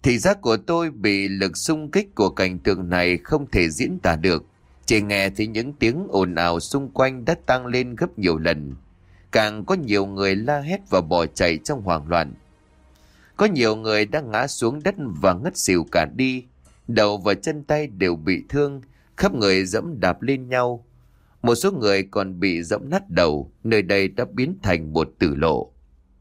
Thị giác của tôi bị lực xung kích của cảnh tượng này không thể diễn tả được. Chỉ nghe thấy những tiếng ồn ào xung quanh đã tăng lên gấp nhiều lần. Càng có nhiều người la hét và bỏ chạy trong hoảng loạn. Có nhiều người đã ngã xuống đất và ngất xỉu cả đi. Đầu và chân tay đều bị thương, khắp người dẫm đạp lên nhau. Một số người còn bị dẫm nát đầu, nơi đây đã biến thành một tử lộ.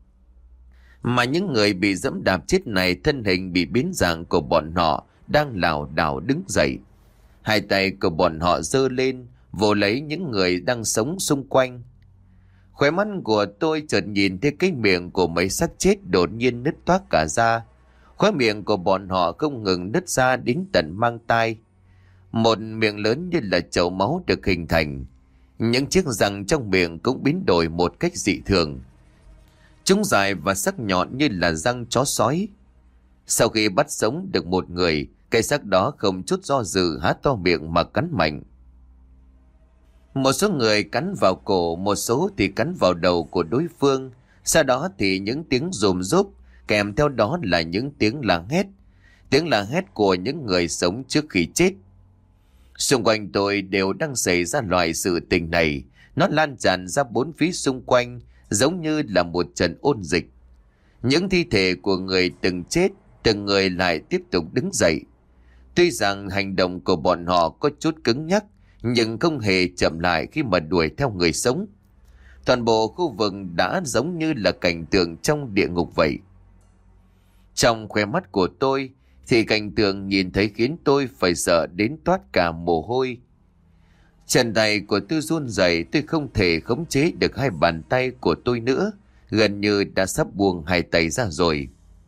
Mà những người bị dẫm đạp chết này, thân hình bị biến dạng của bọn họ đang lảo đảo đứng dậy. Hai tay của bọn họ giơ lên, vồ lấy những người đang sống xung quanh. Khóe mắt của tôi chợt nhìn thấy cái miệng của mấy xác chết đột nhiên nứt toác cả ra. Khóe miệng của bọn họ không ngừng nứt ra đến tận mang tai. Một miệng lớn như là chậu máu được hình thành. Những chiếc răng trong miệng cũng biến đổi một cách dị thường. Chúng dài và sắc nhọn như là răng chó sói. Sau khi bắt sống được một người, cái xác đó không chút do dự há to miệng mà cắn mạnh. Một số người cắn vào cổ, một số thì cắn vào đầu của đối phương. Sau đó thì những tiếng rùm rúp, kèm theo đó là những tiếng la hét. Tiếng la hét của những người sống trước khi chết. Xung quanh tôi đều đang xảy ra loại sự tình này. Nó lan tràn ra bốn phía xung quanh, giống như là một trận ôn dịch. Những thi thể của người từng chết, từng người lại tiếp tục đứng dậy. Tuy rằng hành động của bọn họ có chút cứng nhắc, nhưng không hề chậm lại khi mà đuổi theo người sống. Toàn bộ khu vực đã giống như là cảnh tượng trong địa ngục vậy. Trong khóe mắt của tôi thì cảnh tượng nhìn thấy khiến tôi phải sợ đến toát cả mồ hôi. Chân tay của tôi run rẩy, tôi không thể khống chế được hai bàn tay của tôi nữa, gần như đã sắp buông hai tay ra rồi.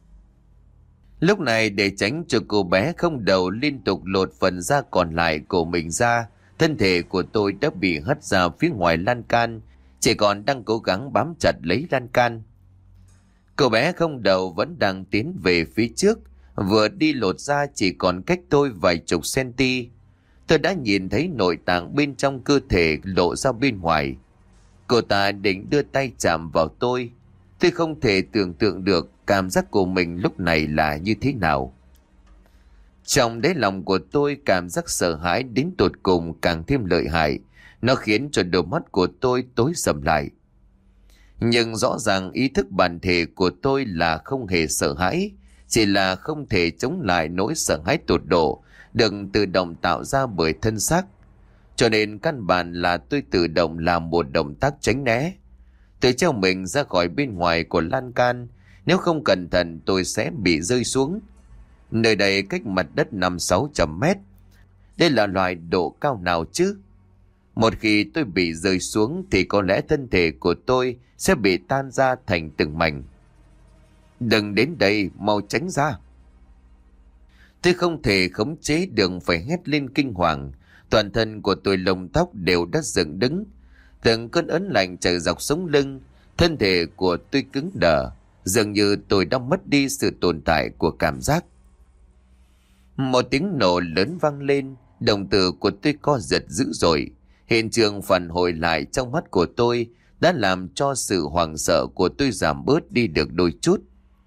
Lúc này để tránh cho cô bé không đầu liên tục lột phần da còn lại của mình ra, thân thể của tôi đã bị hất ra phía ngoài lan can, chỉ còn đang cố gắng bám chặt lấy lan can. Cô bé không đầu vẫn đang tiến về phía trước, vừa đi lột ra chỉ còn cách tôi vài chục centi. Tôi đã nhìn thấy nội tạng bên trong cơ thể lộ ra bên ngoài. Cô ta định đưa tay chạm vào tôi. Tôi không thể tưởng tượng được cảm giác của mình lúc này là như thế nào. Trong đáy lòng của tôi, cảm giác sợ hãi đến tột cùng càng thêm lợi hại. Nó khiến cho đôi mắt của tôi tối sầm lại. Nhưng rõ ràng ý thức bản thể của tôi là không hề sợ hãi, chỉ là không thể chống lại nỗi sợ hãi tột độ được tự động tạo ra bởi thân xác. Cho nên căn bản là tôi tự động làm một động tác tránh né. Tôi treo mình ra khỏi bên ngoài của lan can, nếu không cẩn thận tôi sẽ bị rơi xuống. Nơi đây cách mặt đất năm sáu trăm mét. Đây là loại độ cao nào chứ? Một khi tôi bị rơi xuống thì có lẽ thân thể của tôi sẽ bị tan ra thành từng mảnh. Đừng đến đây, mau tránh ra. Tôi không thể khống chế được phải hét lên kinh hoàng. Toàn thân của tôi lông tóc đều đã dựng đứng. Từng cơn ớn lạnh chạy dọc sống lưng. Thân thể của tôi cứng đờ, dường như tôi đã mất đi sự tồn tại của cảm giác. Một tiếng nổ lớn vang lên, đồng tử của tôi co giật dữ dội. Hiện trường phản hồi lại trong mắt của tôi đã làm cho sự hoảng sợ của tôi giảm bớt đi được đôi chút.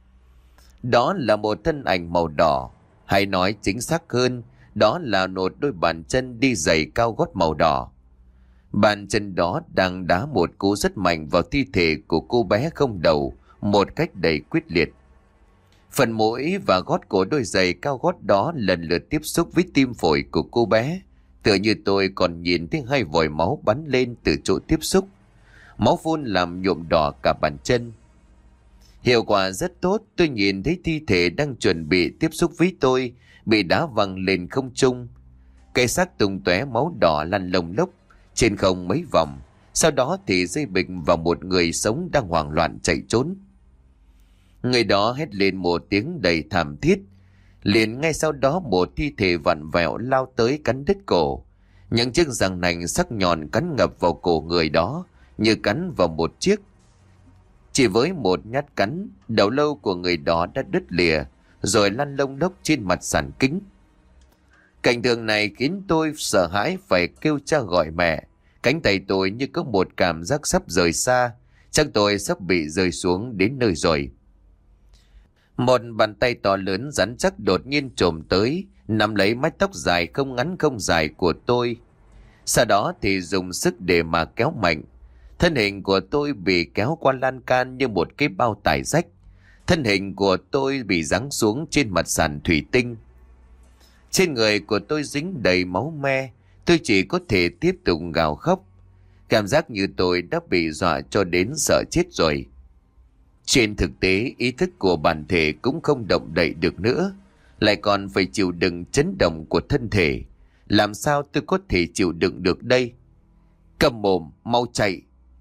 Đó là một thân ảnh màu đỏ, hay nói chính xác hơn, đó là một đôi bàn chân đi giày cao gót màu đỏ. Bàn chân đó đang đá một cú rất mạnh vào thi thể của cô bé không đầu, một cách đầy quyết liệt. Phần mũi và gót của đôi giày cao gót đó lần lượt tiếp xúc với tim phổi của cô bé. Tựa như tôi còn nhìn thấy hai vòi máu bắn lên từ chỗ tiếp xúc. Máu phun làm nhuộm đỏ cả bàn chân. Hiệu quả rất tốt, tôi nhìn thấy thi thể đang chuẩn bị tiếp xúc với tôi, bị đá văng lên không trung. Cây xác tung tóe máu đỏ lăn lông lốc trên không mấy vòng, sau đó thì rơi bịch vào một người sống đang hoảng loạn chạy trốn. Người đó hét lên một tiếng đầy thảm thiết. Liền ngay sau đó một thi thể vặn vẹo lao tới cắn đứt cổ. Những chiếc răng nanh sắc nhọn cắn ngập vào cổ người đó, như cắn vào một chiếc. Chỉ với một nhát cắn, đầu lâu của người đó đã đứt lìa, rồi lăn lông lốc trên mặt sàn kính. Cảnh tượng này khiến tôi sợ hãi phải kêu cha gọi mẹ. Cánh tay tôi như có một cảm giác sắp rời xa, chắc tôi sắp bị rơi xuống đến nơi rồi. Một bàn tay to lớn rắn chắc đột nhiên chồm tới, nắm lấy mái tóc dài không ngắn không dài của tôi. Sau đó thì dùng sức để mà kéo mạnh. Thân hình của tôi bị kéo qua lan can như một cái bao tải rách. Thân hình của tôi bị giáng xuống trên mặt sàn thủy tinh. Trên người của tôi dính đầy máu me. Tôi chỉ có thể tiếp tục gào khóc. Cảm giác như tôi đã bị dọa cho đến sợ chết rồi. Trên thực tế, ý thức của bản thể cũng không động đậy được nữa, lại còn phải chịu đựng chấn động của thân thể. Làm sao tôi có thể chịu đựng được đây? Cầm mồm, mau chạy!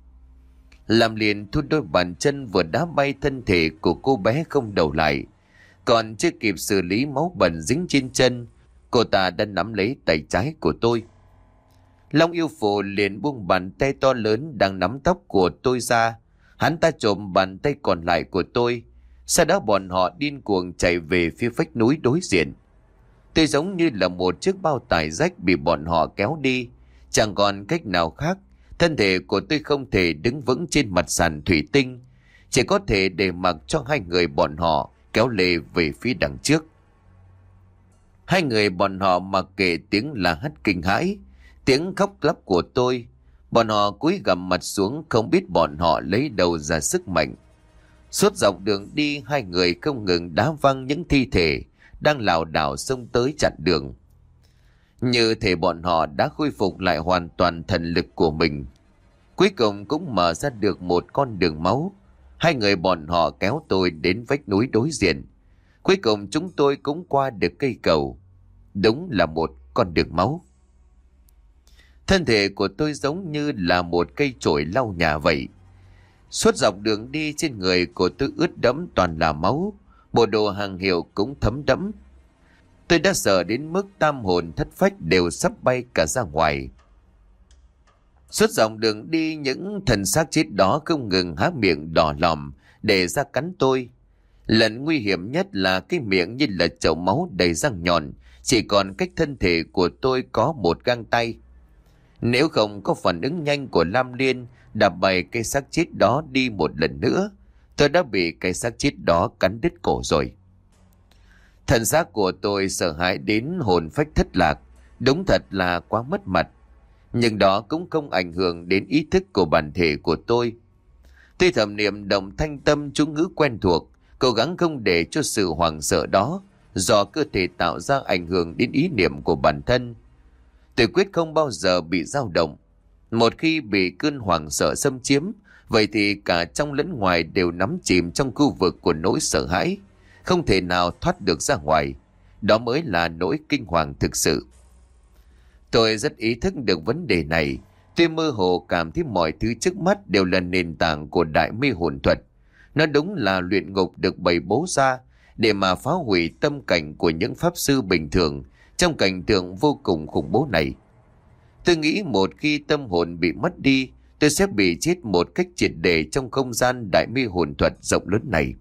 Làm liền thu đôi bàn chân vừa đá bay thân thể của cô bé không đầu lại. Còn chưa kịp xử lý máu bẩn dính trên chân, cô ta đã nắm lấy tay trái của tôi. Long yêu phụ liền buông bàn tay to lớn đang nắm tóc của tôi ra. Hắn ta trộm bàn tay còn lại của tôi. Sau đó bọn họ điên cuồng chạy về phía vách núi đối diện. Tôi giống như là một chiếc bao tải rách bị bọn họ kéo đi. Chẳng còn cách nào khác. Thân thể của tôi không thể đứng vững trên mặt sàn thủy tinh. Chỉ có thể để mặc cho hai người bọn họ kéo lê về phía đằng trước. Hai người bọn họ mặc kệ tiếng la hét kinh hãi, tiếng khóc lóc của tôi. Bọn họ cúi gằm mặt xuống, không biết bọn họ lấy đâu ra sức mạnh. Suốt dọc đường đi, hai người không ngừng đá văng những thi thể đang lảo đảo xông tới chặn đường. Như thể bọn họ đã khôi phục lại hoàn toàn thần lực của mình. Cuối cùng cũng mở ra được một con đường máu. Hai người bọn họ kéo tôi đến vách núi đối diện. Cuối cùng chúng tôi cũng qua được cây cầu. Đúng là một con đường máu. Thân thể của tôi giống như là một cây chổi lau nhà vậy. Suốt dọc đường đi, trên người của tôi ướt đẫm toàn là máu. Bộ đồ hàng hiệu cũng thấm đẫm. Tôi đã sợ đến mức tam hồn thất phách đều sắp bay cả ra ngoài. Suốt dòng đường đi, những thần xác chết đó không ngừng há miệng đỏ lòm để ra cắn tôi. Lần nguy hiểm nhất là cái miệng như là chậu máu đầy răng nhọn, chỉ còn cách thân thể của tôi có một găng tay. Nếu không có phản ứng nhanh của Lam Liên đạp bày cây xác chết đó đi một lần nữa, tôi đã bị cây xác chết đó cắn đứt cổ rồi. Thần xác của tôi sợ hãi đến hồn phách thất lạc, đúng thật là quá mất mặt. Nhưng đó cũng không ảnh hưởng đến ý thức của bản thể của tôi. Tôi thầm niệm đồng thanh tâm chú ngữ quen thuộc, cố gắng không để cho sự hoảng sợ đó do cơ thể tạo ra ảnh hưởng đến ý niệm của bản thân. Tôi quyết không bao giờ bị dao động. Một khi bị cơn hoảng sợ xâm chiếm, vậy thì cả trong lẫn ngoài đều nắm chìm trong khu vực của nỗi sợ hãi, không thể nào thoát được ra ngoài. Đó mới là nỗi kinh hoàng thực sự. Tôi rất ý thức được vấn đề này. Tôi mơ hồ cảm thấy mọi thứ trước mắt đều là nền tảng của đại mê hồn thuật. Nó đúng là luyện ngục được bày bố ra để mà phá hủy tâm cảnh của những pháp sư bình thường trong cảnh tượng vô cùng khủng bố này. Tôi nghĩ một khi tâm hồn bị mất đi, tôi sẽ bị chết một cách triệt để trong không gian đại mê hồn thuật rộng lớn này.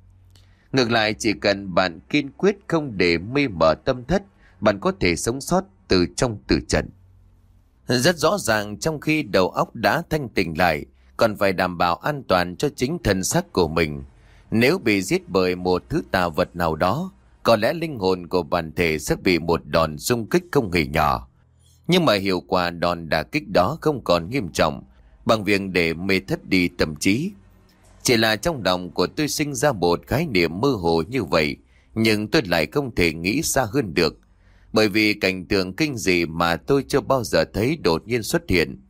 Ngược lại, chỉ cần bạn kiên quyết không để mê mờ tâm thất, bạn có thể sống sót từ trong tử trận. Rất rõ ràng, trong khi đầu óc đã thanh tỉnh lại, còn phải đảm bảo an toàn cho chính thân xác của mình. Nếu bị giết bởi một thứ tà vật nào đó, có lẽ linh hồn của bản thể sẽ bị một đòn xung kích không hề nhỏ. Nhưng mà hiệu quả đòn đả kích đó không còn nghiêm trọng bằng việc để mê thất đi tâm trí. Chỉ là trong lòng của tôi sinh ra một khái niệm mơ hồ như vậy, nhưng tôi lại không thể nghĩ xa hơn được. Bởi vì cảnh tượng kinh dị mà tôi chưa bao giờ thấy đột nhiên xuất hiện.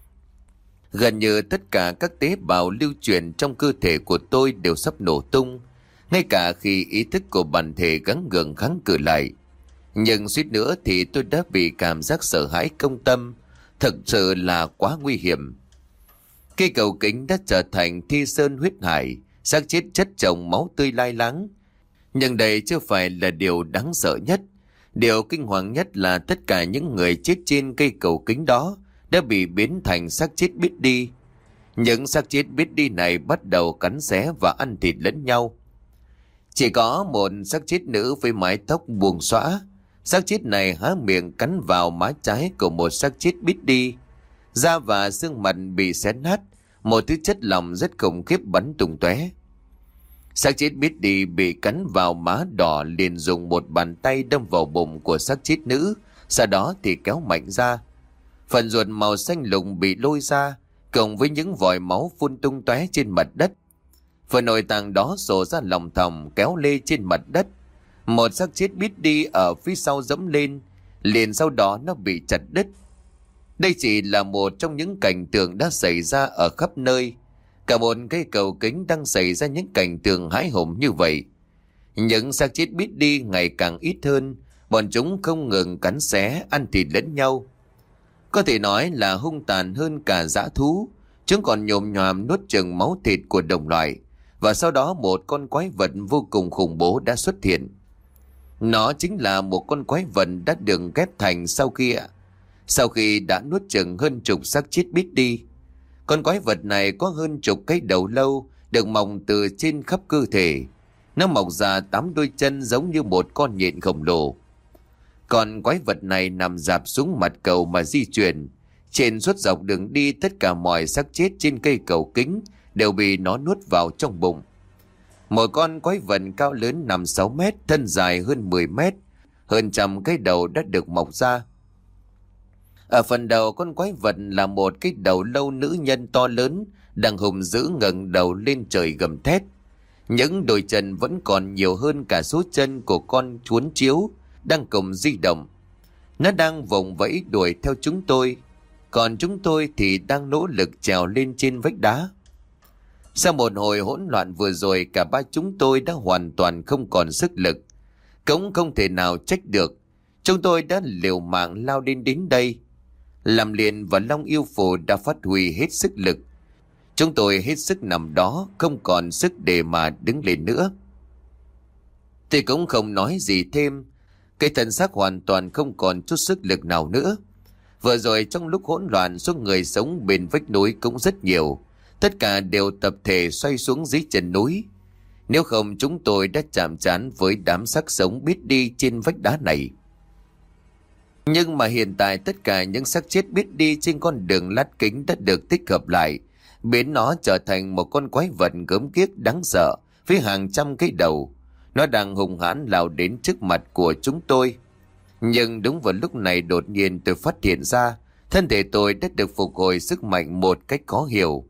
Gần như tất cả các tế bào lưu chuyển trong cơ thể của tôi đều sắp nổ tung, ngay cả khi ý thức của bản thể gắng gượng kháng cự lại. Nhưng suýt nữa thì tôi đã bị cảm giác sợ hãi công tâm, thật sự là quá nguy hiểm. Cây cầu kính đã trở thành thi sơn huyết hải, xác chết chất chồng máu tươi lai láng. Nhưng đây chưa phải là điều đáng sợ nhất. Điều kinh hoàng nhất là tất cả những người chết trên cây cầu kính đó đã bị biến thành xác chết biết đi. Những xác chết biết đi này bắt đầu cắn xé và ăn thịt lẫn nhau. Chỉ có một xác chết nữ với mái tóc buông xõa. Xác chết này há miệng cắn vào má trái của một xác chết biết đi. Da và xương mặt bị xé nát, một thứ chất lỏng rất khủng khiếp bắn tung tóe. Xác chết biết đi bị cắn vào má đỏ, liền dùng một bàn tay đâm vào bụng của xác chết nữ, sau đó thì kéo mạnh ra. Phần ruột màu xanh lục bị lôi ra, cộng với những vòi máu phun tung tóe trên mặt đất. Phần nội tạng đó rổ ra lòng thòng kéo lê trên mặt đất. Một xác chết biết đi ở phía sau giẫm lên, liền sau đó nó bị chặt đứt. Đây chỉ là một trong những cảnh tượng đã xảy ra ở khắp nơi. Cả một cây cầu kính đang xảy ra những cảnh tượng hãi hùng như vậy. Những xác chết biết đi ngày càng ít hơn, bọn chúng không ngừng cắn xé, ăn thịt lẫn nhau. Có thể nói là hung tàn hơn cả dã thú. Chúng còn nhồm nhòm nuốt chửng máu thịt của đồng loại. Và sau đó một con quái vật vô cùng khủng bố đã xuất hiện. Nó chính là một con quái vật đã được ghép thành sau khi Sau khi đã nuốt chửng hơn chục xác chết biết đi. Con quái vật này có hơn chục cái đầu lâu, được mọc từ trên khắp cơ thể. Nó mọc ra tám đôi chân giống như một con nhện khổng lồ. Còn quái vật này nằm rạp xuống mặt cầu mà di chuyển. Trên suốt dọc đường đi, tất cả mọi xác chết trên cây cầu kính đều bị nó nuốt vào trong bụng. Một con quái vật cao lớn năm sáu mét, thân dài hơn mười mét, hơn trăm cái đầu đã được mọc ra. Ở phần đầu con quái vật là một cái đầu lâu nữ nhân to lớn, đang hùng dữ ngẩng đầu lên trời gầm thét. Những đôi chân vẫn còn nhiều hơn cả số chân của con chuốn chiếu đang cùng di động. Nó đang vùng vẫy đuổi theo chúng tôi, còn chúng tôi thì đang nỗ lực trèo lên trên vách đá. Sau một hồi hỗn loạn vừa rồi, cả ba chúng tôi đã hoàn toàn không còn sức lực. Cũng không thể nào trách được, chúng tôi đã liều mạng lao đến đến đây. Làm liền và Long Yêu Phù đã phát huy hết sức lực. Chúng tôi hết sức nằm đó, không còn sức để mà đứng lên nữa. Tôi cũng không nói gì thêm. Cái thân xác hoàn toàn không còn chút sức lực nào nữa. Vừa rồi trong lúc hỗn loạn, số người sống bên vách núi cũng rất nhiều. Tất cả đều tập thể xoay xuống dưới chân núi. Nếu không chúng tôi đã chạm trán với đám xác sống biết đi trên vách đá này. Nhưng mà hiện tại tất cả những xác chết biết đi trên con đường lát kính đã được tích hợp lại, biến nó trở thành một con quái vật gớm ghiếc đáng sợ với hàng trăm cái đầu. Nó đang hung hãn lao đến trước mặt của chúng tôi. Nhưng đúng vào lúc này đột nhiên tôi phát hiện ra thân thể tôi đã được phục hồi sức mạnh một cách khó hiểu.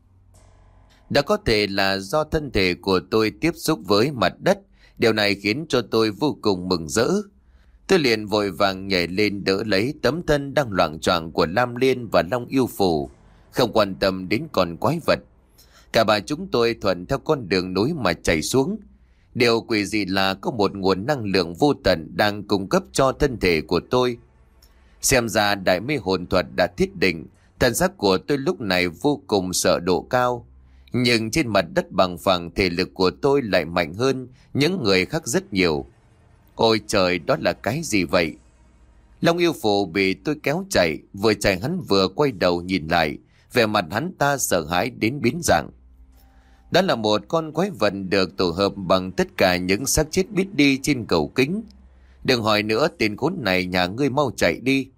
Đã có thể là do thân thể của tôi tiếp xúc với mặt đất. Điều này khiến cho tôi vô cùng mừng rỡ. Tôi liền vội vàng nhảy lên đỡ lấy tấm thân đang loạng choạng của Lam Liên và Long Yêu Phù, không quan tâm đến con quái vật. Cả ba chúng tôi thuận theo con đường núi mà chạy xuống. Điều quỷ dị là có một nguồn năng lượng vô tận đang cung cấp cho thân thể của tôi. Xem ra đại mê hồn thuật đã thiết định, thân xác của tôi lúc này vô cùng sợ độ cao. Nhưng trên mặt đất bằng phẳng, thể lực của tôi lại mạnh hơn những người khác rất nhiều. Ôi trời, đó là cái gì vậy? Long Yêu Phù bị tôi kéo chạy, vừa chạy hắn vừa quay đầu nhìn lại, vẻ mặt hắn ta sợ hãi đến biến dạng. Đó là một con quái vật được tổ hợp bằng tất cả những xác chết biết đi trên cầu kính. Đừng hỏi nữa, tên khốn này, nhà ngươi mau chạy đi.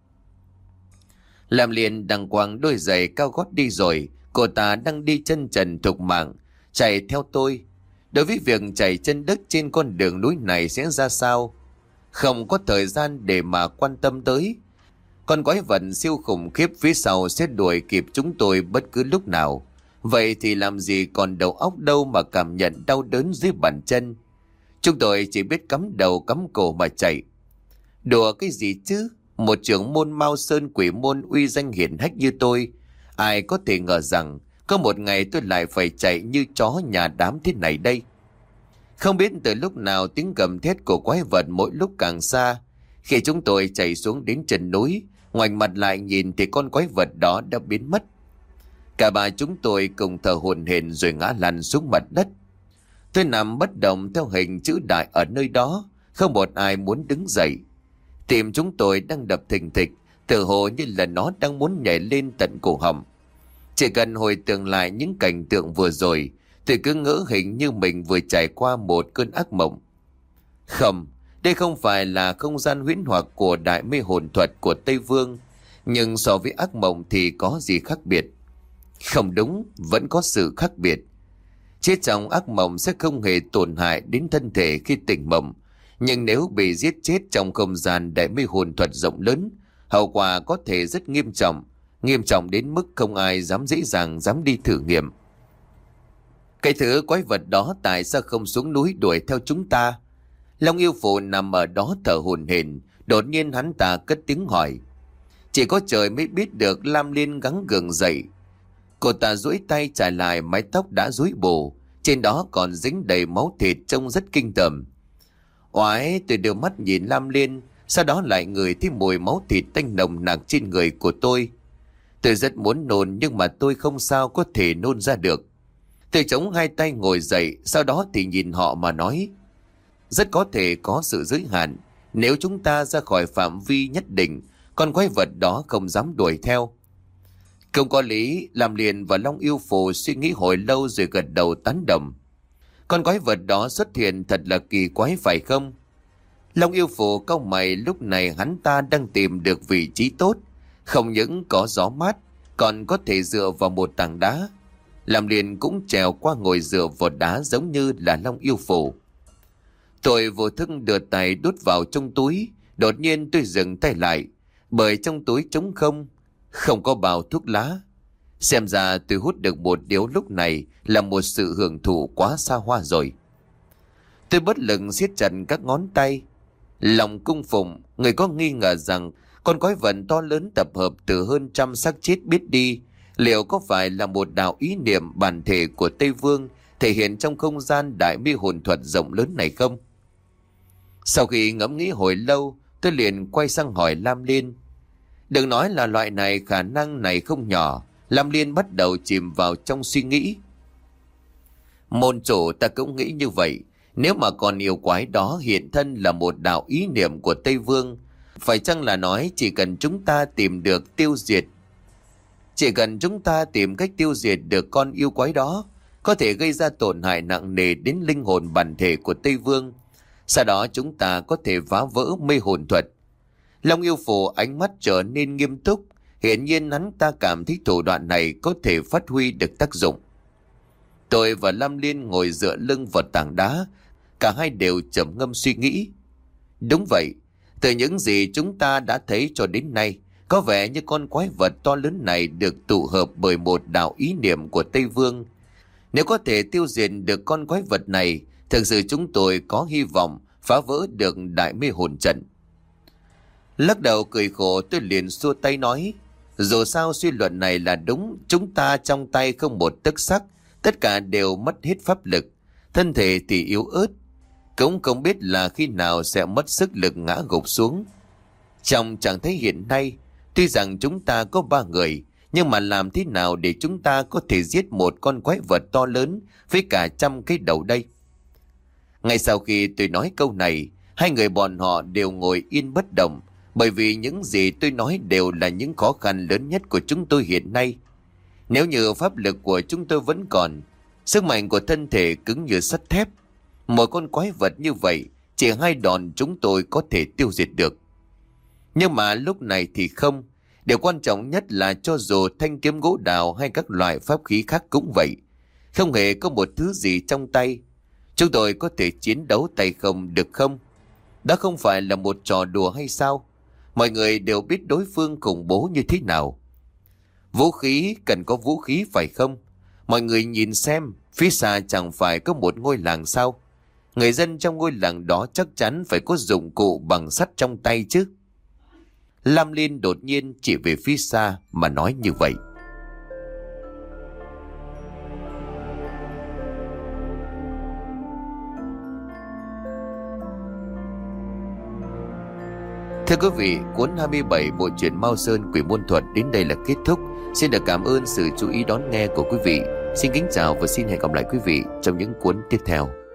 Làm liền đằng quàng đôi giày cao gót đi rồi, cô ta đang đi chân trần thục mạng, chạy theo tôi. Đối với việc chạy chân đất trên con đường núi này sẽ ra sao, không có thời gian để mà quan tâm tới. Con quái vật siêu khủng khiếp phía sau sẽ đuổi kịp chúng tôi bất cứ lúc nào. Vậy thì làm gì còn đầu óc đâu mà cảm nhận đau đớn dưới bàn chân. Chúng tôi chỉ biết cắm đầu cắm cổ mà chạy. Đùa cái gì chứ? Một trưởng môn Mao Sơn quỷ môn uy danh hiển hách như tôi, ai có thể ngờ rằng có một ngày tôi lại phải chạy như chó nhà đám thế này đây. Không biết từ lúc nào tiếng gầm thét của quái vật mỗi lúc càng xa. Khi chúng tôi chạy xuống đến chân núi, ngoảnh mặt lại nhìn thì con quái vật đó đã biến mất. Cả ba chúng tôi cùng thở hổn hển rồi ngã lăn xuống mặt đất. Tôi nằm bất động theo hình chữ đại ở nơi đó, không một ai muốn đứng dậy. Tim chúng tôi đang đập thình thịch, tựa hồ như là nó đang muốn nhảy lên tận cổ họng. Chỉ cần hồi tưởng lại những cảnh tượng vừa rồi, tôi cứ ngỡ hình như mình vừa trải qua một cơn ác mộng. Không, đây không phải là không gian huyễn hoặc của đại mê hồn thuật của Tây Vương, nhưng so với ác mộng thì có gì khác biệt? Không đúng, vẫn có sự khác biệt. Chết trong ác mộng sẽ không hề tổn hại đến thân thể khi tỉnh mộng, nhưng nếu bị giết chết trong không gian đại mê hồn thuật rộng lớn, hậu quả có thể rất nghiêm trọng, nghiêm trọng đến mức không ai dám dễ dàng dám đi thử nghiệm. Cái thứ quái vật đó tại sao không xuống núi đuổi theo chúng ta? Long yêu phụ nằm ở đó thở hổn hển, đột nhiên hắn ta cất tiếng hỏi. Chỉ có trời mới biết được. Lam Liên gắng gượng dậy. Cô ta duỗi tay trải lại mái tóc đã rối bù, trên đó còn dính đầy máu thịt trông rất kinh tởm. Oái, tôi đưa mắt nhìn Lam Liên, sau đó lại ngửi thấy mùi máu thịt tanh nồng nặc trên người của tôi. Tôi rất muốn nôn nhưng mà tôi không sao có thể nôn ra được. Tôi chống hai tay ngồi dậy, sau đó thì nhìn họ mà nói. Rất có thể có sự giới hạn. Nếu chúng ta ra khỏi phạm vi nhất định, con quái vật đó không dám đuổi theo. Không có lý. Lam Liên và Long yêu phụ suy nghĩ hồi lâu rồi gật đầu tán đồng. Con quái vật đó xuất hiện thật là kỳ quái phải không? Long yêu phụ cau mày, lúc này hắn ta đang tìm được vị trí tốt. Không những có gió mát, còn có thể dựa vào một tảng đá. Lam Liên cũng trèo qua ngồi dựa vào đá giống như là Long yêu phụ. Tôi vô thức đưa tay đút vào trong túi. Đột nhiên tôi dừng tay lại, bởi trong túi trống không, không có bao thuốc lá. Xem ra tôi hút được một điếu lúc này là một sự hưởng thụ quá xa hoa rồi. Tôi bất lực siết chặt các ngón tay. Lòng cung phụng, người có nghi ngờ rằng con quái vật to lớn tập hợp từ hơn trăm xác chết biết đi, liệu có phải là một đạo ý niệm bản thể của Tây Vương thể hiện trong không gian đại mê hồn thuật rộng lớn này không? Sau khi ngẫm nghĩ hồi lâu, tôi liền quay sang hỏi Lam Liên. Đừng nói là loại này, khả năng này không nhỏ. Lam Liên bắt đầu chìm vào trong suy nghĩ. Môn chủ, ta cũng nghĩ như vậy. Nếu mà con yêu quái đó hiện thân là một đạo ý niệm của Tây Vương, phải chăng là nói chỉ cần chúng ta tìm được tiêu diệt, chỉ cần chúng ta tìm cách tiêu diệt được con yêu quái đó, có thể gây ra tổn hại nặng nề đến linh hồn bản thể của Tây Vương. Sau đó chúng ta có thể phá vỡ mê hồn thuật. Long yêu phụ ánh mắt trở nên nghiêm túc. Hiển nhiên hắn ta cảm thấy thủ đoạn này có thể phát huy được tác dụng. Tôi và Lam Liên ngồi dựa lưng vào tảng đá. Cả hai đều trầm ngâm suy nghĩ. Đúng vậy, từ những gì chúng ta đã thấy cho đến nay, có vẻ như con quái vật to lớn này được tụ hợp bởi một đạo ý niệm của Tây Vương. Nếu có thể tiêu diệt được con quái vật này, thực sự chúng tôi có hy vọng phá vỡ được đại mê hồn trận. Lắc đầu cười khổ, tôi liền xua tay nói. Dù sao suy luận này là đúng. Chúng ta trong tay không một tấc sắc, tất cả đều mất hết pháp lực, thân thể thì yếu ớt, cũng không biết là khi nào sẽ mất sức lực ngã gục xuống. Trong trạng thái hiện nay, tuy rằng chúng ta có ba người, nhưng mà làm thế nào để chúng ta có thể giết một con quái vật to lớn với cả trăm cái đầu đây? Ngay sau khi tôi nói câu này, hai người bọn họ đều ngồi yên bất động, bởi vì những gì tôi nói đều là những khó khăn lớn nhất của chúng tôi hiện nay. Nếu như pháp lực của chúng tôi vẫn còn, sức mạnh của thân thể cứng như sắt thép, một con quái vật như vậy chỉ hai đòn chúng tôi có thể tiêu diệt được. Nhưng mà lúc này thì không. Điều quan trọng nhất là cho dù thanh kiếm gỗ đào hay các loại pháp khí khác cũng vậy, không hề có một thứ gì trong tay, chúng tôi có thể chiến đấu tay không được không? Đó không phải là một trò đùa hay sao? Mọi người đều biết đối phương khủng bố như thế nào. Vũ khí cần có vũ khí phải không? Mọi người nhìn xem, phía xa chẳng phải có một ngôi làng sao? Người dân trong ngôi làng đó chắc chắn phải có dụng cụ bằng sắt trong tay chứ. Lam Liên đột nhiên chỉ về phía xa mà nói như vậy. Thưa quý vị, cuốn hai mươi bảy bộ truyện Mao Sơn Quỷ Môn Thuật đến đây là kết thúc. Xin được cảm ơn sự chú ý đón nghe của quý vị. Xin kính chào và xin hẹn gặp lại quý vị trong những cuốn tiếp theo.